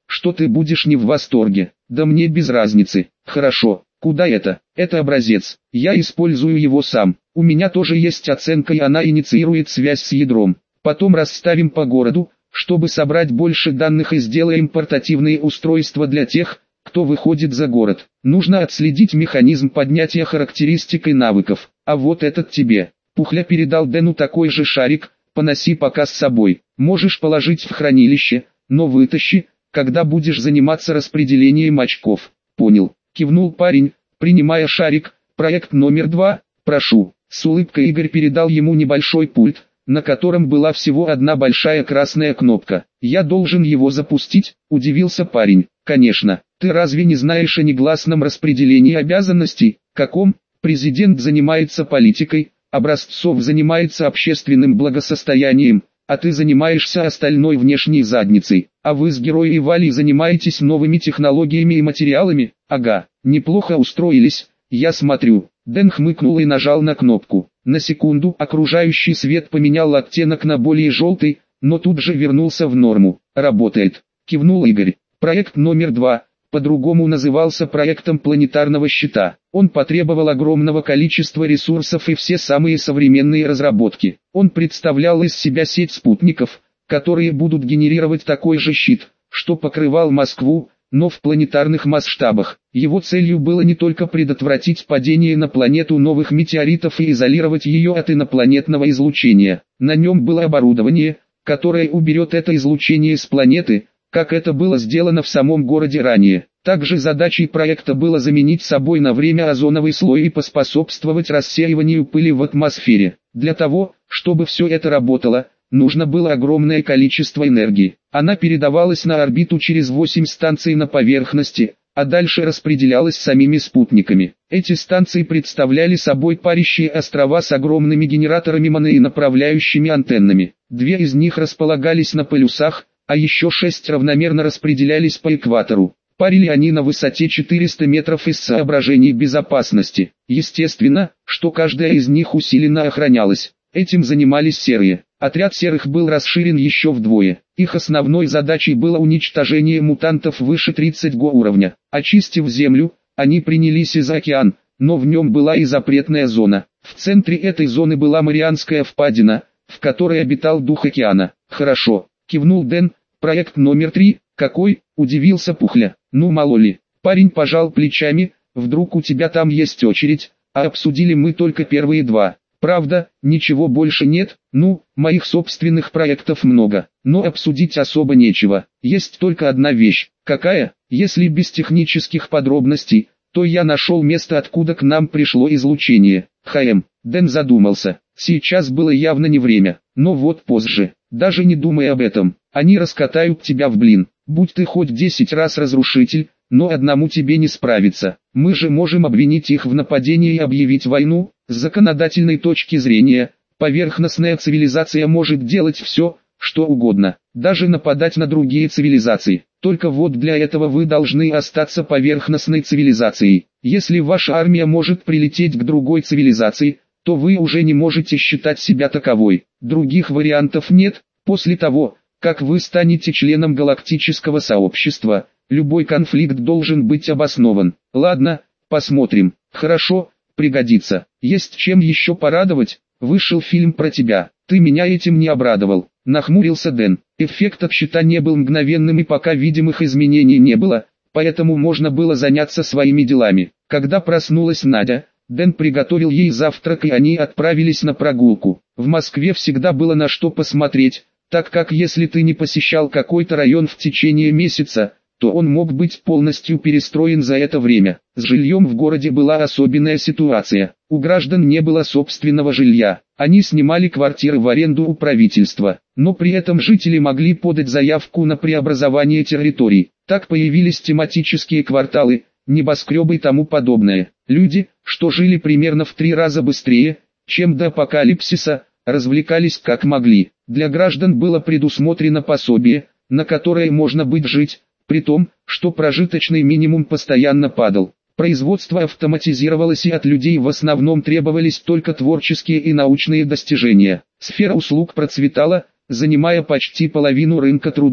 Speaker 1: что ты будешь не в восторге. Да мне без разницы. Хорошо, куда это? Это образец. Я использую его сам. У меня тоже есть оценка, и она инициирует связь с ядром. Потом расставим по городу, чтобы собрать больше данных, и сделаем портативные устройства для тех, кто выходит за город. Нужно отследить механизм поднятия характеристик и навыков. А вот этот тебе. Пухля передал Дэну такой же шарик, поноси пока с собой. Можешь положить в хранилище, но вытащи, когда будешь заниматься распределением очков. Понял, кивнул парень, принимая шарик. Проект номер 2, прошу. С улыбкой Игорь передал ему небольшой пульт, на котором была всего одна большая красная кнопка. «Я должен его запустить?» – удивился парень. «Конечно, ты разве не знаешь о негласном распределении обязанностей? Каком? Президент занимается политикой, Образцов занимается общественным благосостоянием, а ты занимаешься остальной внешней задницей. А вы с Героей Валей занимаетесь новыми технологиями и материалами? Ага, неплохо устроились, я смотрю». Дэн хмыкнул и нажал на кнопку. На секунду окружающий свет поменял оттенок на более желтый, но тут же вернулся в норму. «Работает», — кивнул Игорь. Проект номер 2, по-другому назывался проектом планетарного щита. Он потребовал огромного количества ресурсов и все самые современные разработки. Он представлял из себя сеть спутников, которые будут генерировать такой же щит, что покрывал Москву, но в планетарных масштабах. Его целью было не только предотвратить падение на планету новых метеоритов и изолировать ее от инопланетного излучения. На нем было оборудование, которое уберет это излучение с планеты, как это было сделано в самом городе ранее. Также задачей проекта было заменить собой на время озоновый слой и поспособствовать рассеиванию пыли в атмосфере. Для того, чтобы все это работало, нужно было огромное количество энергии. Она передавалась на орбиту через 8 станций на поверхности, а дальше распределялась самими спутниками. Эти станции представляли собой парящие острова с огромными генераторами маны и направляющими антеннами. 2 из них располагались на полюсах, а еще 6 равномерно распределялись по экватору. Парили они на высоте 400 метров из соображений безопасности. Естественно, что каждая из них усиленно охранялась. Этим занимались серые. Отряд серых был расширен еще вдвое. Их основной задачей было уничтожение мутантов выше 30 уровня. Очистив землю, они принялись и за океан, но в нем была и запретная зона. В центре этой зоны была Марианская впадина, в которой обитал дух океана. «Хорошо», — кивнул Дэн. «Проект номер 3, какой?» — удивился Пухля. «Ну мало ли». Парень пожал плечами. «Вдруг у тебя там есть очередь, а обсудили мы только первые 2. Правда, ничего больше нет? Ну, моих собственных проектов много, но обсудить особо нечего. Есть только одна вещь». «Какая?» «Если без технических подробностей, то я нашел место, откуда к нам пришло излучение». Дэн задумался. Сейчас было явно не время, но вот позже. Даже не думай об этом, они раскатают тебя в блин. Будь ты хоть 10 раз разрушитель, но одному тебе не справиться. Мы же можем обвинить их в нападении и объявить войну. С законодательной точки зрения, поверхностная цивилизация может делать все, что угодно, даже нападать на другие цивилизации. Только вот для этого вы должны остаться поверхностной цивилизацией. Если ваша армия может прилететь к другой цивилизации, то вы уже не можете считать себя таковой. Других вариантов нет. После того, как вы станете членом галактического сообщества, любой конфликт должен быть обоснован. Ладно, посмотрим. Хорошо, пригодится. Есть чем еще порадовать? Вышел фильм про тебя. Ты меня этим не обрадовал. Нахмурился Дэн. Эффект от щита не был мгновенным и пока видимых изменений не было, поэтому можно было заняться своими делами. Когда проснулась Надя, Дэн приготовил ей завтрак и они отправились на прогулку. В Москве всегда было на что посмотреть, так как если ты не посещал какой-то район в течение месяца, то он мог быть полностью перестроен за это время. С жильем в городе была особенная ситуация. У граждан не было собственного жилья. Они снимали квартиры в аренду у правительства, но при этом жители могли подать заявку на преобразование территорий. Так появились тематические кварталы, небоскребы и тому подобное. Люди, что жили примерно в 3 раза быстрее, чем до апокалипсиса, развлекались как могли. Для граждан было предусмотрено пособие, на которое можно будет жить, при том, что прожиточный минимум постоянно падал. Производство автоматизировалось и от людей в основном требовались только творческие и научные достижения. Сфера услуг процветала, занимая почти половину рынка труда.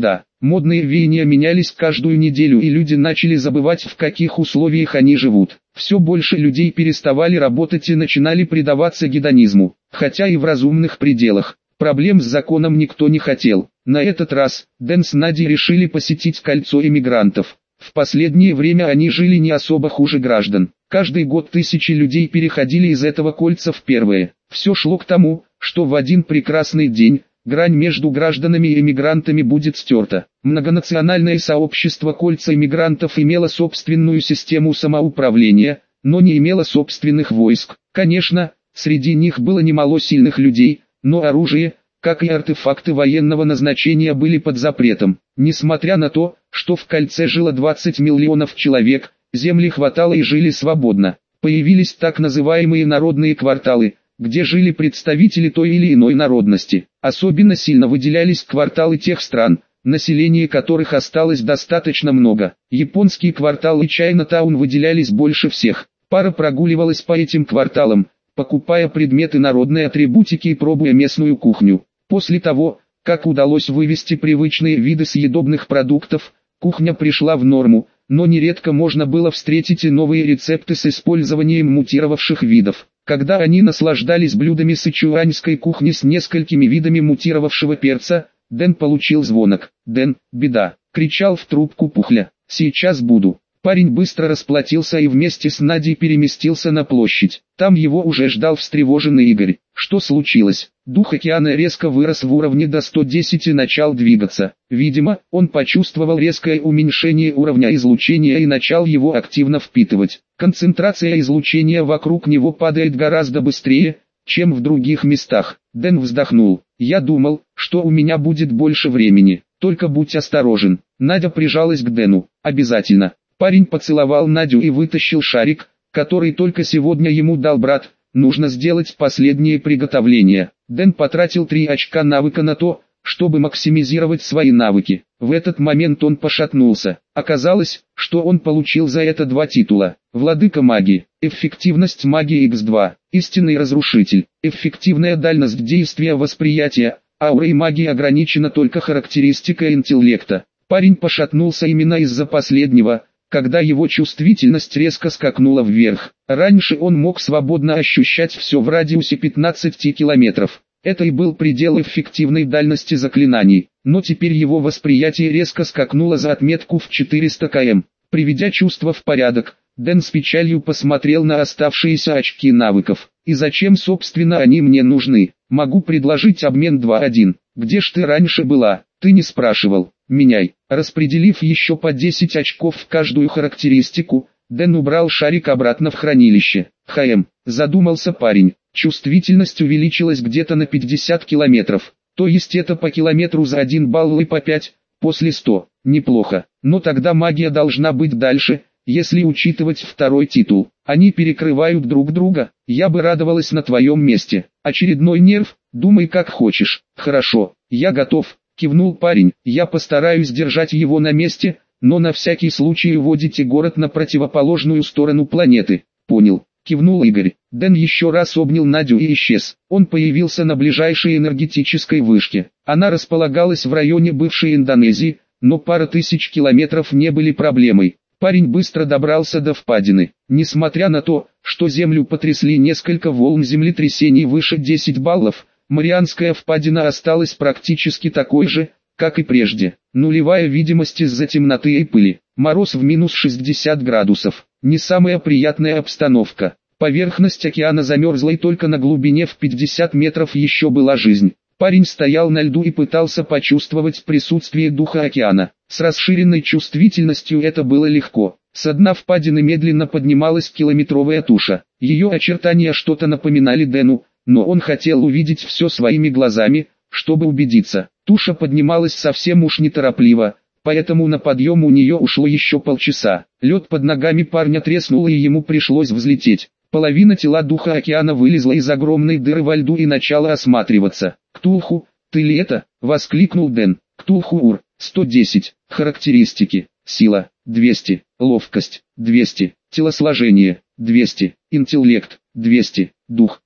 Speaker 1: Модные веяния менялись каждую неделю, и люди начали забывать, в каких условиях они живут. Все больше людей переставали работать и начинали предаваться гедонизму, хотя и в разумных пределах. Проблем с законом никто не хотел. На этот раз Дэн с Надей решили посетить кольцо эмигрантов. В последнее время они жили не особо хуже граждан. Каждый год тысячи людей переходили из этого кольца в первое. Все шло к тому, что в один прекрасный день грань между гражданами и эмигрантами будет стерта. Многонациональное сообщество кольца эмигрантов имело собственную систему самоуправления, но не имело собственных войск. Конечно, среди них было немало сильных людей, но оружие, как и артефакты военного назначения, были под запретом. Несмотря на то, что в кольце жило 20 миллионов человек, земли хватало и жили свободно. Появились так называемые народные кварталы, где жили представители той или иной народности. Особенно сильно выделялись кварталы тех стран, население которых осталось достаточно много. Японский квартал и Чайна-таун выделялись больше всех. Пара прогуливалась по этим кварталам, покупая предметы народной атрибутики и пробуя местную кухню. После того, как удалось вывести привычные виды съедобных продуктов, кухня пришла в норму, но нередко можно было встретить и новые рецепты с использованием мутировавших видов. Когда они наслаждались блюдами сычуаньской кухни с несколькими видами мутировавшего перца, Дэн получил звонок. «Дэн, беда!» — кричал в трубку Пухля. «Сейчас буду». Парень быстро расплатился и вместе с Надей переместился на площадь. Там его уже ждал встревоженный Игорь. Что случилось? Дух океана резко вырос в уровне до 110 и начал двигаться. Видимо, он почувствовал резкое уменьшение уровня излучения и начал его активно впитывать. Концентрация излучения вокруг него падает гораздо быстрее, чем в других местах. Дэн вздохнул. «Я думал, что у меня будет больше времени. Только будь осторожен». Надя прижалась к Дэну. «Обязательно». Парень поцеловал Надю и вытащил шарик, который только сегодня ему дал брат. Нужно сделать последние приготовления. Дэн потратил 3 очка навыка на то, чтобы максимизировать свои навыки. В этот момент он пошатнулся. Оказалось, что он получил за это 2 титула. Владыка магии. Эффективность магии Х2. Истинный разрушитель. Эффективная дальность действия восприятия. Аурой магии ограничена только характеристика интеллекта. Парень пошатнулся именно из-за последнего, когда его чувствительность резко скакнула вверх. Раньше он мог свободно ощущать все в радиусе 15 километров. Это и был предел эффективной дальности заклинаний. Но теперь его восприятие резко скакнуло за отметку в 400 км. Приведя чувства в порядок, Дэн с печалью посмотрел на оставшиеся очки навыков. И зачем собственно они мне нужны? Могу предложить обмен 2-1. Где ж ты раньше была? Ты не спрашивал. Меняй. Распределив еще по 10 очков в каждую характеристику, Дэн убрал шарик обратно в хранилище. Задумался парень. Чувствительность увеличилась где-то на 50 километров. То есть это по километру за 1 балл и по 5, после 100. Неплохо. Но тогда магия должна быть дальше, если учитывать второй титул. Они перекрывают друг друга. Я бы радовалась на твоем месте. Очередной нерв? Думай как хочешь. Хорошо, я готов. Кивнул парень. Я постараюсь держать его на месте, но на всякий случай уводите город на противоположную сторону планеты. Понял. Кивнул Игорь. Дэн еще раз обнял Надю и исчез. Он появился на ближайшей энергетической вышке. Она располагалась в районе бывшей Индонезии, но пара тысяч километров не были проблемой. Парень быстро добрался до впадины. Несмотря на то, что Землю потрясли несколько волн землетрясений выше 10 баллов, Марианская впадина осталась практически такой же, как и прежде. Нулевая видимость из-за темноты и пыли. Мороз в минус 60 градусов. Не самая приятная обстановка. Поверхность океана замерзла, и только на глубине в 50 метров еще была жизнь. Парень стоял на льду и пытался почувствовать присутствие духа океана. С расширенной чувствительностью это было легко. С дна впадины медленно поднималась километровая туша. Ее очертания что-то напоминали Дэну, но он хотел увидеть все своими глазами, чтобы убедиться. Туша поднималась совсем уж неторопливо, поэтому на подъем у нее ушло еще полчаса. Лед под ногами парня треснул, и ему пришлось взлететь. Половина тела духа океана вылезла из огромной дыры во льду и начала осматриваться. «Ктулху, ты ли это?» — воскликнул Дэн. «Ктулху-Ур, 110. Характеристики. Сила, 200. Ловкость, 200. Телосложение, 200. Интеллект, 200. Дух,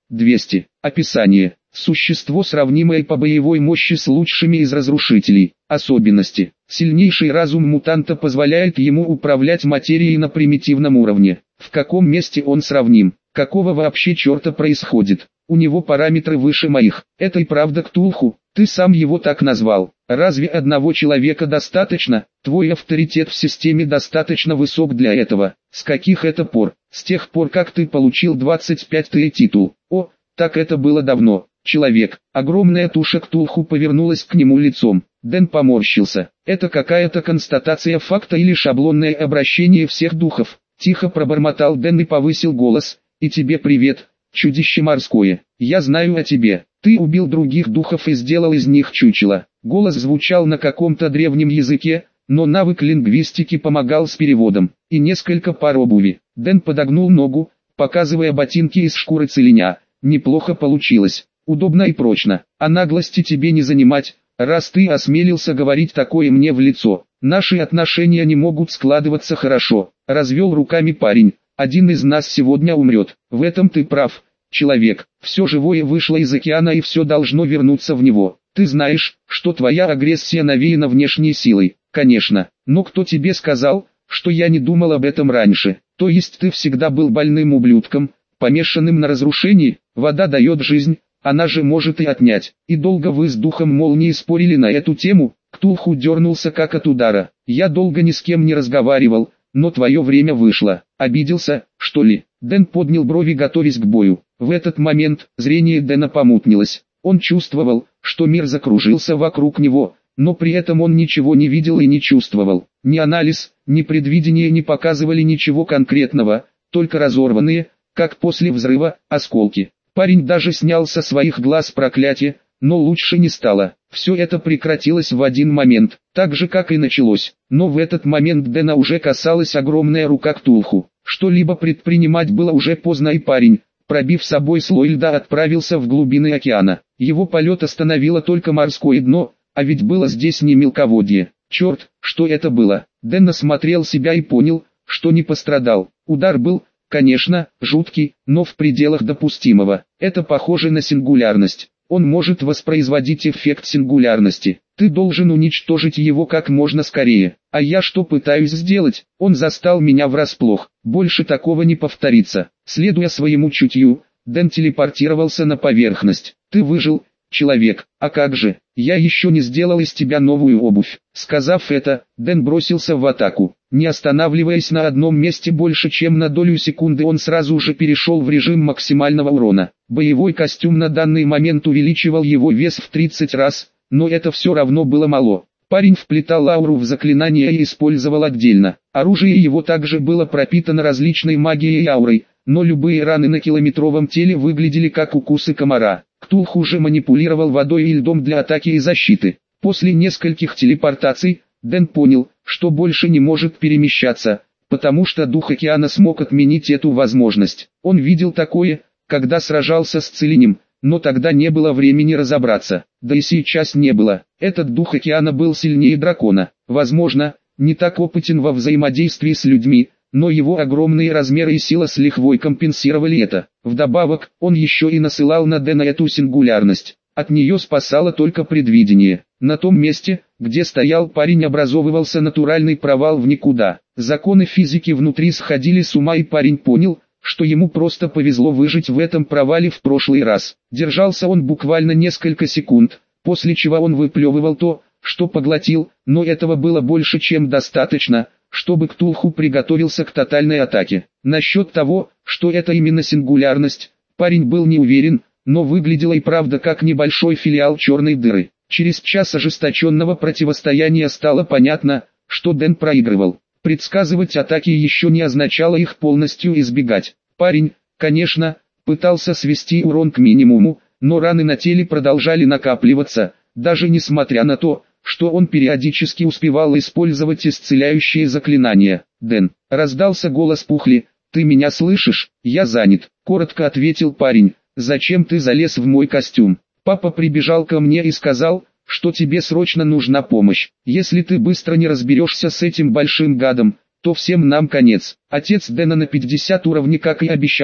Speaker 1: 200. Описание. Существо, сравнимое по боевой мощи с лучшими из разрушителей. Особенности. Сильнейший разум мутанта позволяет ему управлять материей на примитивном уровне. В каком месте он сравним? Какого вообще черта происходит? У него параметры выше моих. Это и правда Ктулху? Ты сам его так назвал. Разве одного человека достаточно? Твой авторитет в системе достаточно высок для этого. С каких это пор? С тех пор, как ты получил 25-й титул. О, так это было давно. Человек. Огромная туша Ктулху повернулась к нему лицом. Дэн поморщился. Это какая-то констатация факта или шаблонное обращение всех духов? Тихо пробормотал Дэн и повысил голос. И тебе привет, чудище морское. Я знаю о тебе. Ты убил других духов и сделал из них чучело. Голос звучал на каком-то древнем языке, но навык лингвистики помогал с переводом. И несколько пар обуви. Дэн подогнул ногу, показывая ботинки из шкуры целиня. Неплохо получилось. Удобно и прочно. А наглости тебе не занимать, раз ты осмелился говорить такое мне в лицо. Наши отношения не могут складываться хорошо. Развел руками парень. Один из нас сегодня умрет. В этом ты прав, человек. Все живое вышло из океана и все должно вернуться в него. Ты знаешь, что твоя агрессия навеяна внешней силой. Конечно. Но кто тебе сказал, что я не думал об этом раньше? То есть ты всегда был больным ублюдком, помешанным на разрушении? Вода дает жизнь, она же может и отнять. И долго вы с духом молнии спорили на эту тему? Ктулху дернулся как от удара. Я долго ни с кем не разговаривал, но твое время вышло. Обиделся, что ли? Дэн поднял брови, готовясь к бою. В этот момент зрение Дэна помутнилось. Он чувствовал, что мир закружился вокруг него, но при этом он ничего не видел и не чувствовал. Ни анализ, ни предвидение не показывали ничего конкретного, только разорванные, как после взрыва, осколки. Парень даже снял со своих глаз проклятие, но лучше не стало. Все это прекратилось в один момент, так же как и началось. Но в этот момент Дэна уже касалась огромная рука Ктулху. Что-либо предпринимать было уже поздно, и парень, пробив собой слой льда, отправился в глубины океана. Его полет остановило только морское дно, а ведь было здесь не мелководье. Черт, что это было? Дэн осмотрел себя и понял, что не пострадал. Удар был, конечно, жуткий, но в пределах допустимого. Это похоже на сингулярность. Он может воспроизводить эффект сингулярности. Ты должен уничтожить его как можно скорее. А я что пытаюсь сделать? Он застал меня врасплох. Больше такого не повторится. Следуя своему чутью, Дэн телепортировался на поверхность. Ты выжил, человек. А как же? Я еще не сделал из тебя новую обувь. Сказав это, Дэн бросился в атаку. Не останавливаясь на одном месте больше чем на долю секунды, он сразу же перешел в режим максимального урона. Боевой костюм на данный момент увеличивал его вес в 30 раз, но это все равно было мало. Парень вплетал ауру в заклинание и использовал отдельно. Оружие его также было пропитано различной магией и аурой, но любые раны на километровом теле выглядели как укусы комара. Ктулху же манипулировал водой и льдом для атаки и защиты. После нескольких телепортаций, Дэн понял, что больше не может перемещаться, потому что дух океана смог отменить эту возможность. Он видел такое, когда сражался с Целинем, но тогда не было времени разобраться, да и сейчас не было. Этот дух океана был сильнее дракона, возможно, не так опытен во взаимодействии с людьми, но его огромные размеры и сила с лихвой компенсировали это. Вдобавок, он еще и насылал на Дэна эту сингулярность. От нее спасало только предвидение. На том месте, где стоял парень, образовывался натуральный провал в никуда. Законы физики внутри сходили с ума, и парень понял, что ему просто повезло выжить в этом провале в прошлый раз. Держался он буквально несколько секунд, после чего он выплевывал то, что поглотил, но этого было больше чем достаточно, чтобы Ктулху приготовился к тотальной атаке. Насчет того, что это именно сингулярность, парень был не уверен, но выглядело и правда как небольшой филиал черной дыры. Через час ожесточенного противостояния стало понятно, что Дэн проигрывал. Предсказывать атаки еще не означало их полностью избегать. Парень, конечно, пытался свести урон к минимуму, но раны на теле продолжали накапливаться, даже несмотря на то, что он периодически успевал использовать исцеляющие заклинания. «Дэн», — раздался голос Пухли, — «ты меня слышишь?» «Я занят», — коротко ответил парень. «Зачем ты залез в мой костюм?» «Папа прибежал ко мне и сказал, что тебе срочно нужна помощь. Если ты быстро не разберешься с этим большим гадом, то всем нам конец». Отец Дэна на 50 уровней, как и обещал,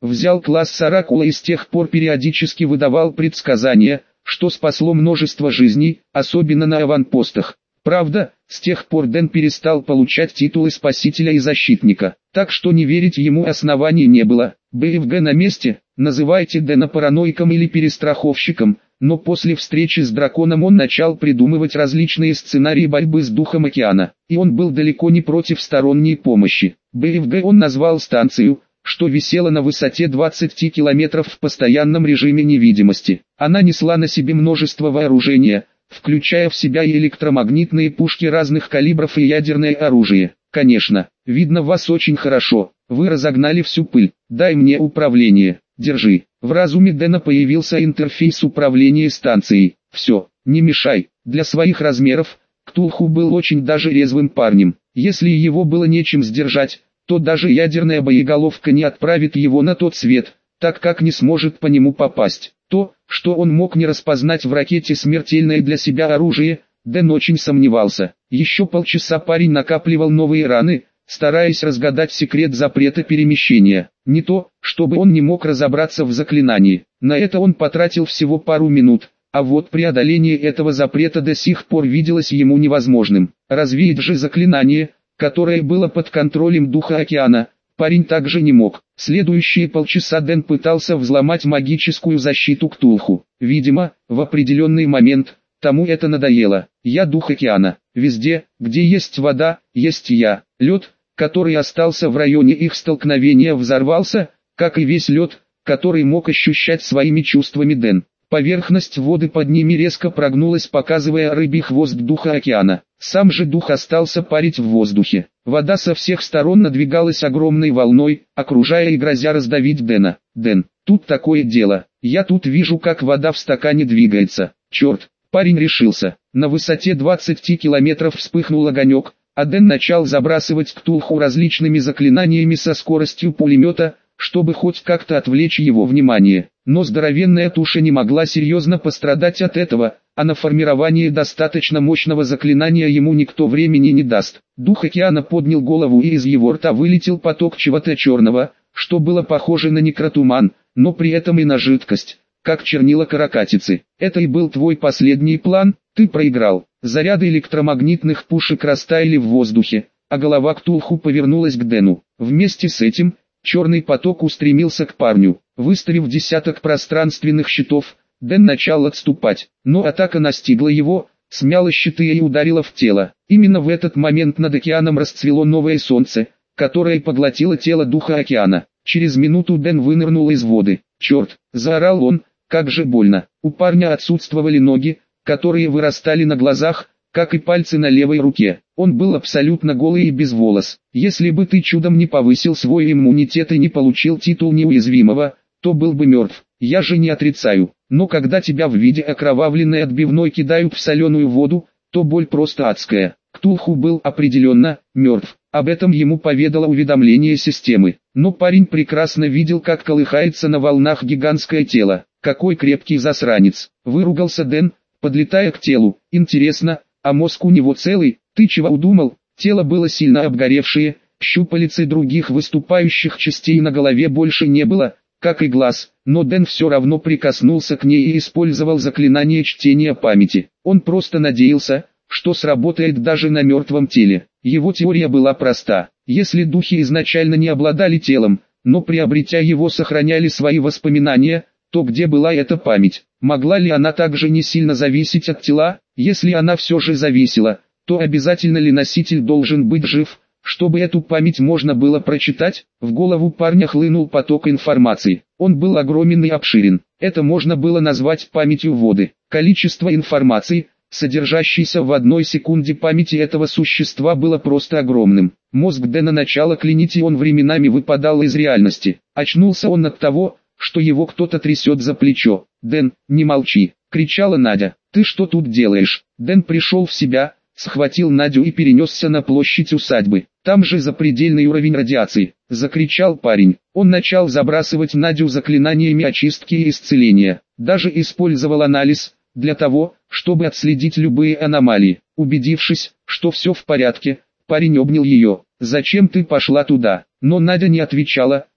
Speaker 1: Взял класс Оракула и с тех пор периодически выдавал предсказания, что спасло множество жизней, особенно на аванпостах. Правда, с тех пор Дэн перестал получать титулы спасителя и защитника, так что не верить ему оснований не было. БФГ на месте, называйте Дэна параноиком или перестраховщиком, но после встречи с драконом он начал придумывать различные сценарии борьбы с духом океана, и он был далеко не против сторонней помощи. БФГ он назвал станцию, что висела на высоте 20 километров в постоянном режиме невидимости. Она несла на себе множество вооружения, включая в себя и электромагнитные пушки разных калибров и ядерное оружие. Конечно, видно вас очень хорошо, вы разогнали всю пыль, дай мне управление, держи. В разуме Дэна появился интерфейс управления станцией. Все, не мешай. Для своих размеров, Ктулху был очень даже резвым парнем. Если его было нечем сдержать, то даже ядерная боеголовка не отправит его на тот свет, так как не сможет по нему попасть. То, что он мог не распознать в ракете смертельное для себя оружие, Дэн очень сомневался. Еще полчаса парень накапливал новые раны, стараясь разгадать секрет запрета перемещения. Не то, чтобы он не мог разобраться в заклинании. На это он потратил всего пару минут, а вот преодоление этого запрета до сих пор виделось ему невозможным. Развеять же заклинание, которое было под контролем духа океана, парень также не мог. Следующие полчаса Дэн пытался взломать магическую защиту Ктулху. Видимо, в определенный момент, тому это надоело. Я дух океана. Везде, где есть вода, есть я. Лед, который остался в районе их столкновения, взорвался, как и весь лед, который мог ощущать своими чувствами Дэн. Поверхность воды под ними резко прогнулась, показывая рыбий хвост духа океана. Сам же дух остался парить в воздухе. Вода со всех сторон надвигалась огромной волной, окружая и грозя раздавить Дэна. «Дэн, тут такое дело. Я тут вижу, как вода в стакане двигается. Черт!» Парень решился. На высоте 20 километров вспыхнул огонек, а Дэн начал забрасывать Ктулху различными заклинаниями со скоростью пулемета, чтобы хоть как-то отвлечь его внимание. Но здоровенная туша не могла серьезно пострадать от этого, а на формирование достаточно мощного заклинания ему никто времени не даст. Дух океана поднял голову, и из его рта вылетел поток чего-то черного, что было похоже на некротуман, но при этом и на жидкость, как чернила каракатицы. «Это и был твой последний план, ты проиграл». Заряды электромагнитных пушек растаяли в воздухе, а голова Ктулху повернулась к Дэну. Вместе с этим, черный поток устремился к парню. Выставив десяток пространственных щитов, Дэн начал отступать, но атака настигла его, смяла щиты и ударила в тело. Именно в этот момент над океаном расцвело новое солнце, которое поглотило тело духа океана. Через минуту Дэн вынырнул из воды. «Черт!» – заорал он, как же больно. У парня отсутствовали ноги, которые вырастали на глазах, как и пальцы на левой руке. Он был абсолютно голый и без волос. Если бы ты чудом не повысил свой иммунитет и не получил титул неуязвимого, то был бы мертв. Я же не отрицаю. Но когда тебя в виде окровавленной отбивной кидают в соленую воду, то боль просто адская. Ктулху был определенно мертв. Об этом ему поведало уведомление системы. Но парень прекрасно видел, как колыхается на волнах гигантское тело. Какой крепкий засранец. Выругался Дэн, подлетая к телу. Интересно, а мозг у него целый? Ты чего удумал? Тело было сильно обгоревшее, щупалец и других выступающих частей на голове больше не было, как и глаз, но Дэн все равно прикоснулся к ней и использовал заклинание чтения памяти. Он просто надеялся, что сработает даже на мертвом теле. Его теория была проста. Если духи изначально не обладали телом, но приобретя его сохраняли свои воспоминания, то где была эта память? Могла ли она также не сильно зависеть от тела? Если она все же зависела, то обязательно ли носитель должен быть жив, чтобы эту память можно было прочитать? В голову парня хлынул поток информации. Он был огромен и обширен. Это можно было назвать памятью воды. Количество информации, содержащейся в 1 секунде памяти этого существа, было просто огромным. Мозг Дэна начало клинить, и он временами выпадал из реальности. Очнулся он от того, что его кто-то трясет за плечо. «Дэн, не молчи!» — кричала Надя. «Ты что тут делаешь?» Дэн пришел в себя, схватил Надю и перенесся на площадь усадьбы. «Там же запредельный уровень радиации!» — закричал парень. Он начал забрасывать Надю заклинаниями очистки и исцеления. Даже использовал анализ, для того, чтобы отследить любые аномалии. Убедившись, что все в порядке, парень обнял ее. «Зачем ты пошла туда?» Но Надя не отвечала,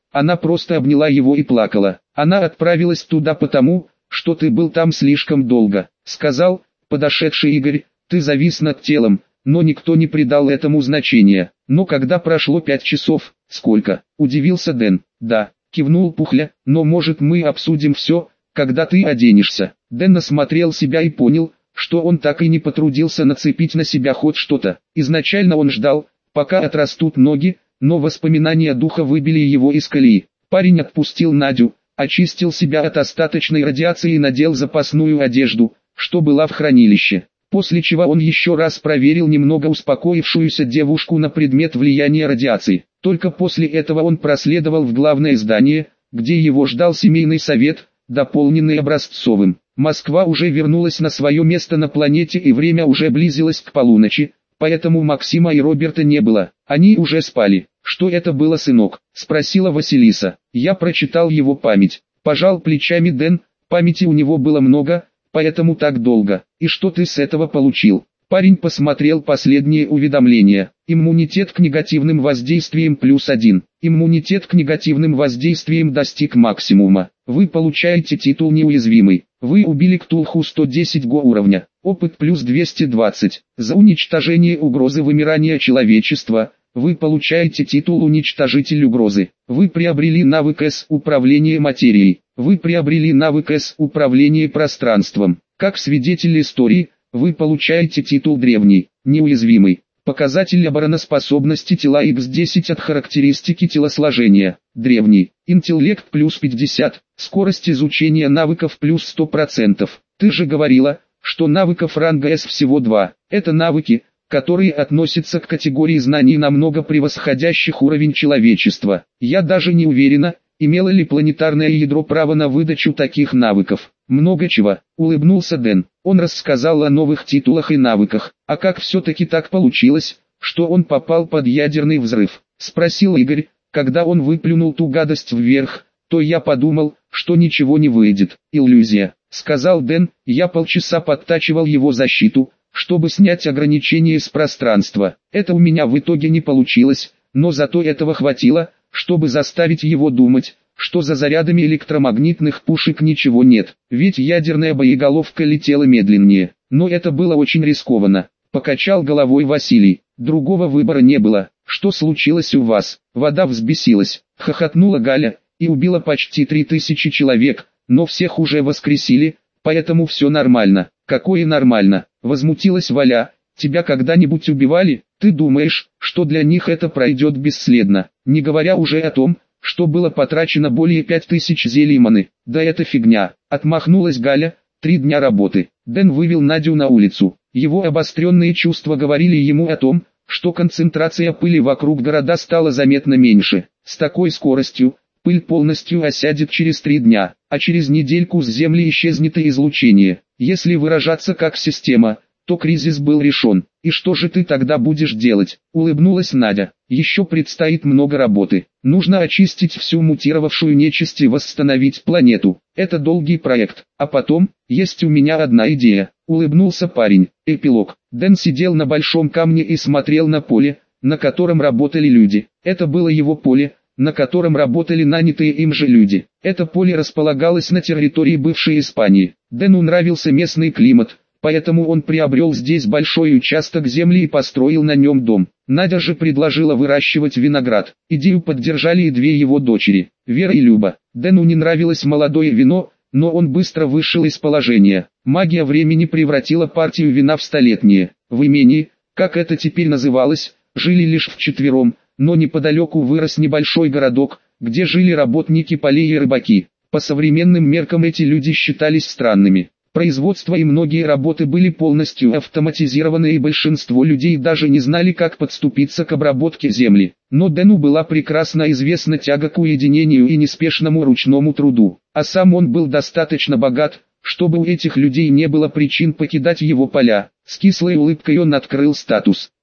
Speaker 1: Она просто обняла его и плакала. Она отправилась туда потому, что ты был там слишком долго, сказал подошедший Игорь. Ты завис над телом, но никто не придал этому значения. Но когда прошло 5 часов, сколько? Удивился Дэн. Да, кивнул Пухля, но может мы обсудим все, когда ты оденешься. Дэн осмотрел себя и понял, что он так и не потрудился нацепить на себя хоть что-то. Изначально он ждал, пока отрастут ноги, но воспоминания духа выбили его из колеи. Парень отпустил Надю, очистил себя от остаточной радиации и надел запасную одежду, что была в хранилище. После чего он еще раз проверил немного успокоившуюся девушку на предмет влияния радиации. Только после этого он проследовал в главное здание, где его ждал семейный совет, дополненный Образцовым. Москва уже вернулась на свое место на планете и время уже близилось к полуночи, поэтому Максима и Роберта не было. Они уже спали. «Что это было, сынок?» – спросила Василиса. «Я прочитал его память». Пожал плечами Дэн, памяти у него было много, поэтому так долго. «И что ты с этого получил?» Парень посмотрел последние уведомления. Иммунитет к негативным воздействиям +1. Иммунитет к негативным воздействиям достиг максимума. Вы получаете титул неуязвимый. Вы убили Ктулху 110 го уровня. Опыт +220. За уничтожение угрозы вымирания человечества. Вы получаете титул уничтожитель угрозы. Вы приобрели навык С управления материей. Вы приобрели навык С управления пространством. Как свидетель истории, вы получаете титул древний, неуязвимый. Показатель обороноспособности тела X10 от характеристики телосложения. Древний. Интеллект +50. Скорость изучения навыков +100%. Ты же говорила, что навыков ранга S всего 2. Это навыки, которые относятся к категории знаний намного превосходящих уровень человечества. Я даже не уверена, имело ли планетарное ядро право на выдачу таких навыков. Много чего, улыбнулся Дэн. Он рассказал о новых титулах и навыках. А как все-таки так получилось, что он попал под ядерный взрыв? Спросил Игорь. Когда он выплюнул ту гадость вверх, то я подумал, что ничего не выйдет. Иллюзия, сказал Дэн. Я полчаса подтачивал его защиту, чтобы снять ограничения с пространства. Это у меня в итоге не получилось, но зато этого хватило, чтобы заставить его думать, что за зарядами электромагнитных пушек ничего нет, ведь ядерная боеголовка летела медленнее. Но это было очень рискованно. Покачал головой Василий. Другого выбора не было. Что случилось у вас? Вода взбесилась, хохотнула Галя, и убила почти 3000 человек, но всех уже воскресили, поэтому все нормально. Какое нормально? Возмутилась Валя. Тебя когда-нибудь убивали? Ты думаешь, что для них это пройдет бесследно, не говоря уже о том, что было потрачено более 5000 зелий маны. Да это фигня, отмахнулась Галя. 3 дня работы. Дэн вывел Надю на улицу. Его обостренные чувства говорили ему о том, что концентрация пыли вокруг города стала заметно меньше. С такой скоростью, пыль полностью осядет через 3 дня, а через недельку с Земли исчезнет и излучение. Если выражаться как система, то кризис был решен. И что же ты тогда будешь делать? Улыбнулась Надя. Еще предстоит много работы. Нужно очистить всю мутировавшую нечисть и восстановить планету. Это долгий проект. А потом, есть у меня одна идея. Улыбнулся парень. Эпилог. Дэн сидел на большом камне и смотрел на поле, на котором работали люди. Это было его поле, на котором работали нанятые им же люди. Это поле располагалось на территории бывшей Испании. Дэну нравился местный климат, поэтому он приобрел здесь большой участок земли и построил на нем дом. Надя же предложила выращивать виноград. Идею поддержали и 2 его дочери, Вера и Люба. Дэну не нравилось молодое вино, но он быстро вышел из положения. Магия времени превратила партию вина в столетнее. В имении, как это теперь называлось, жили лишь вчетвером, но неподалеку вырос небольшой городок, где жили работники полей и рыбаки. По современным меркам эти люди считались странными. Производство и многие работы были полностью автоматизированы, и большинство людей даже не знали, как подступиться к обработке земли. Но Дэну была прекрасно известна тяга к уединению и неспешному ручному труду. А сам он был достаточно богат, чтобы у этих людей не было причин покидать его поля. С кислой улыбкой он открыл статус.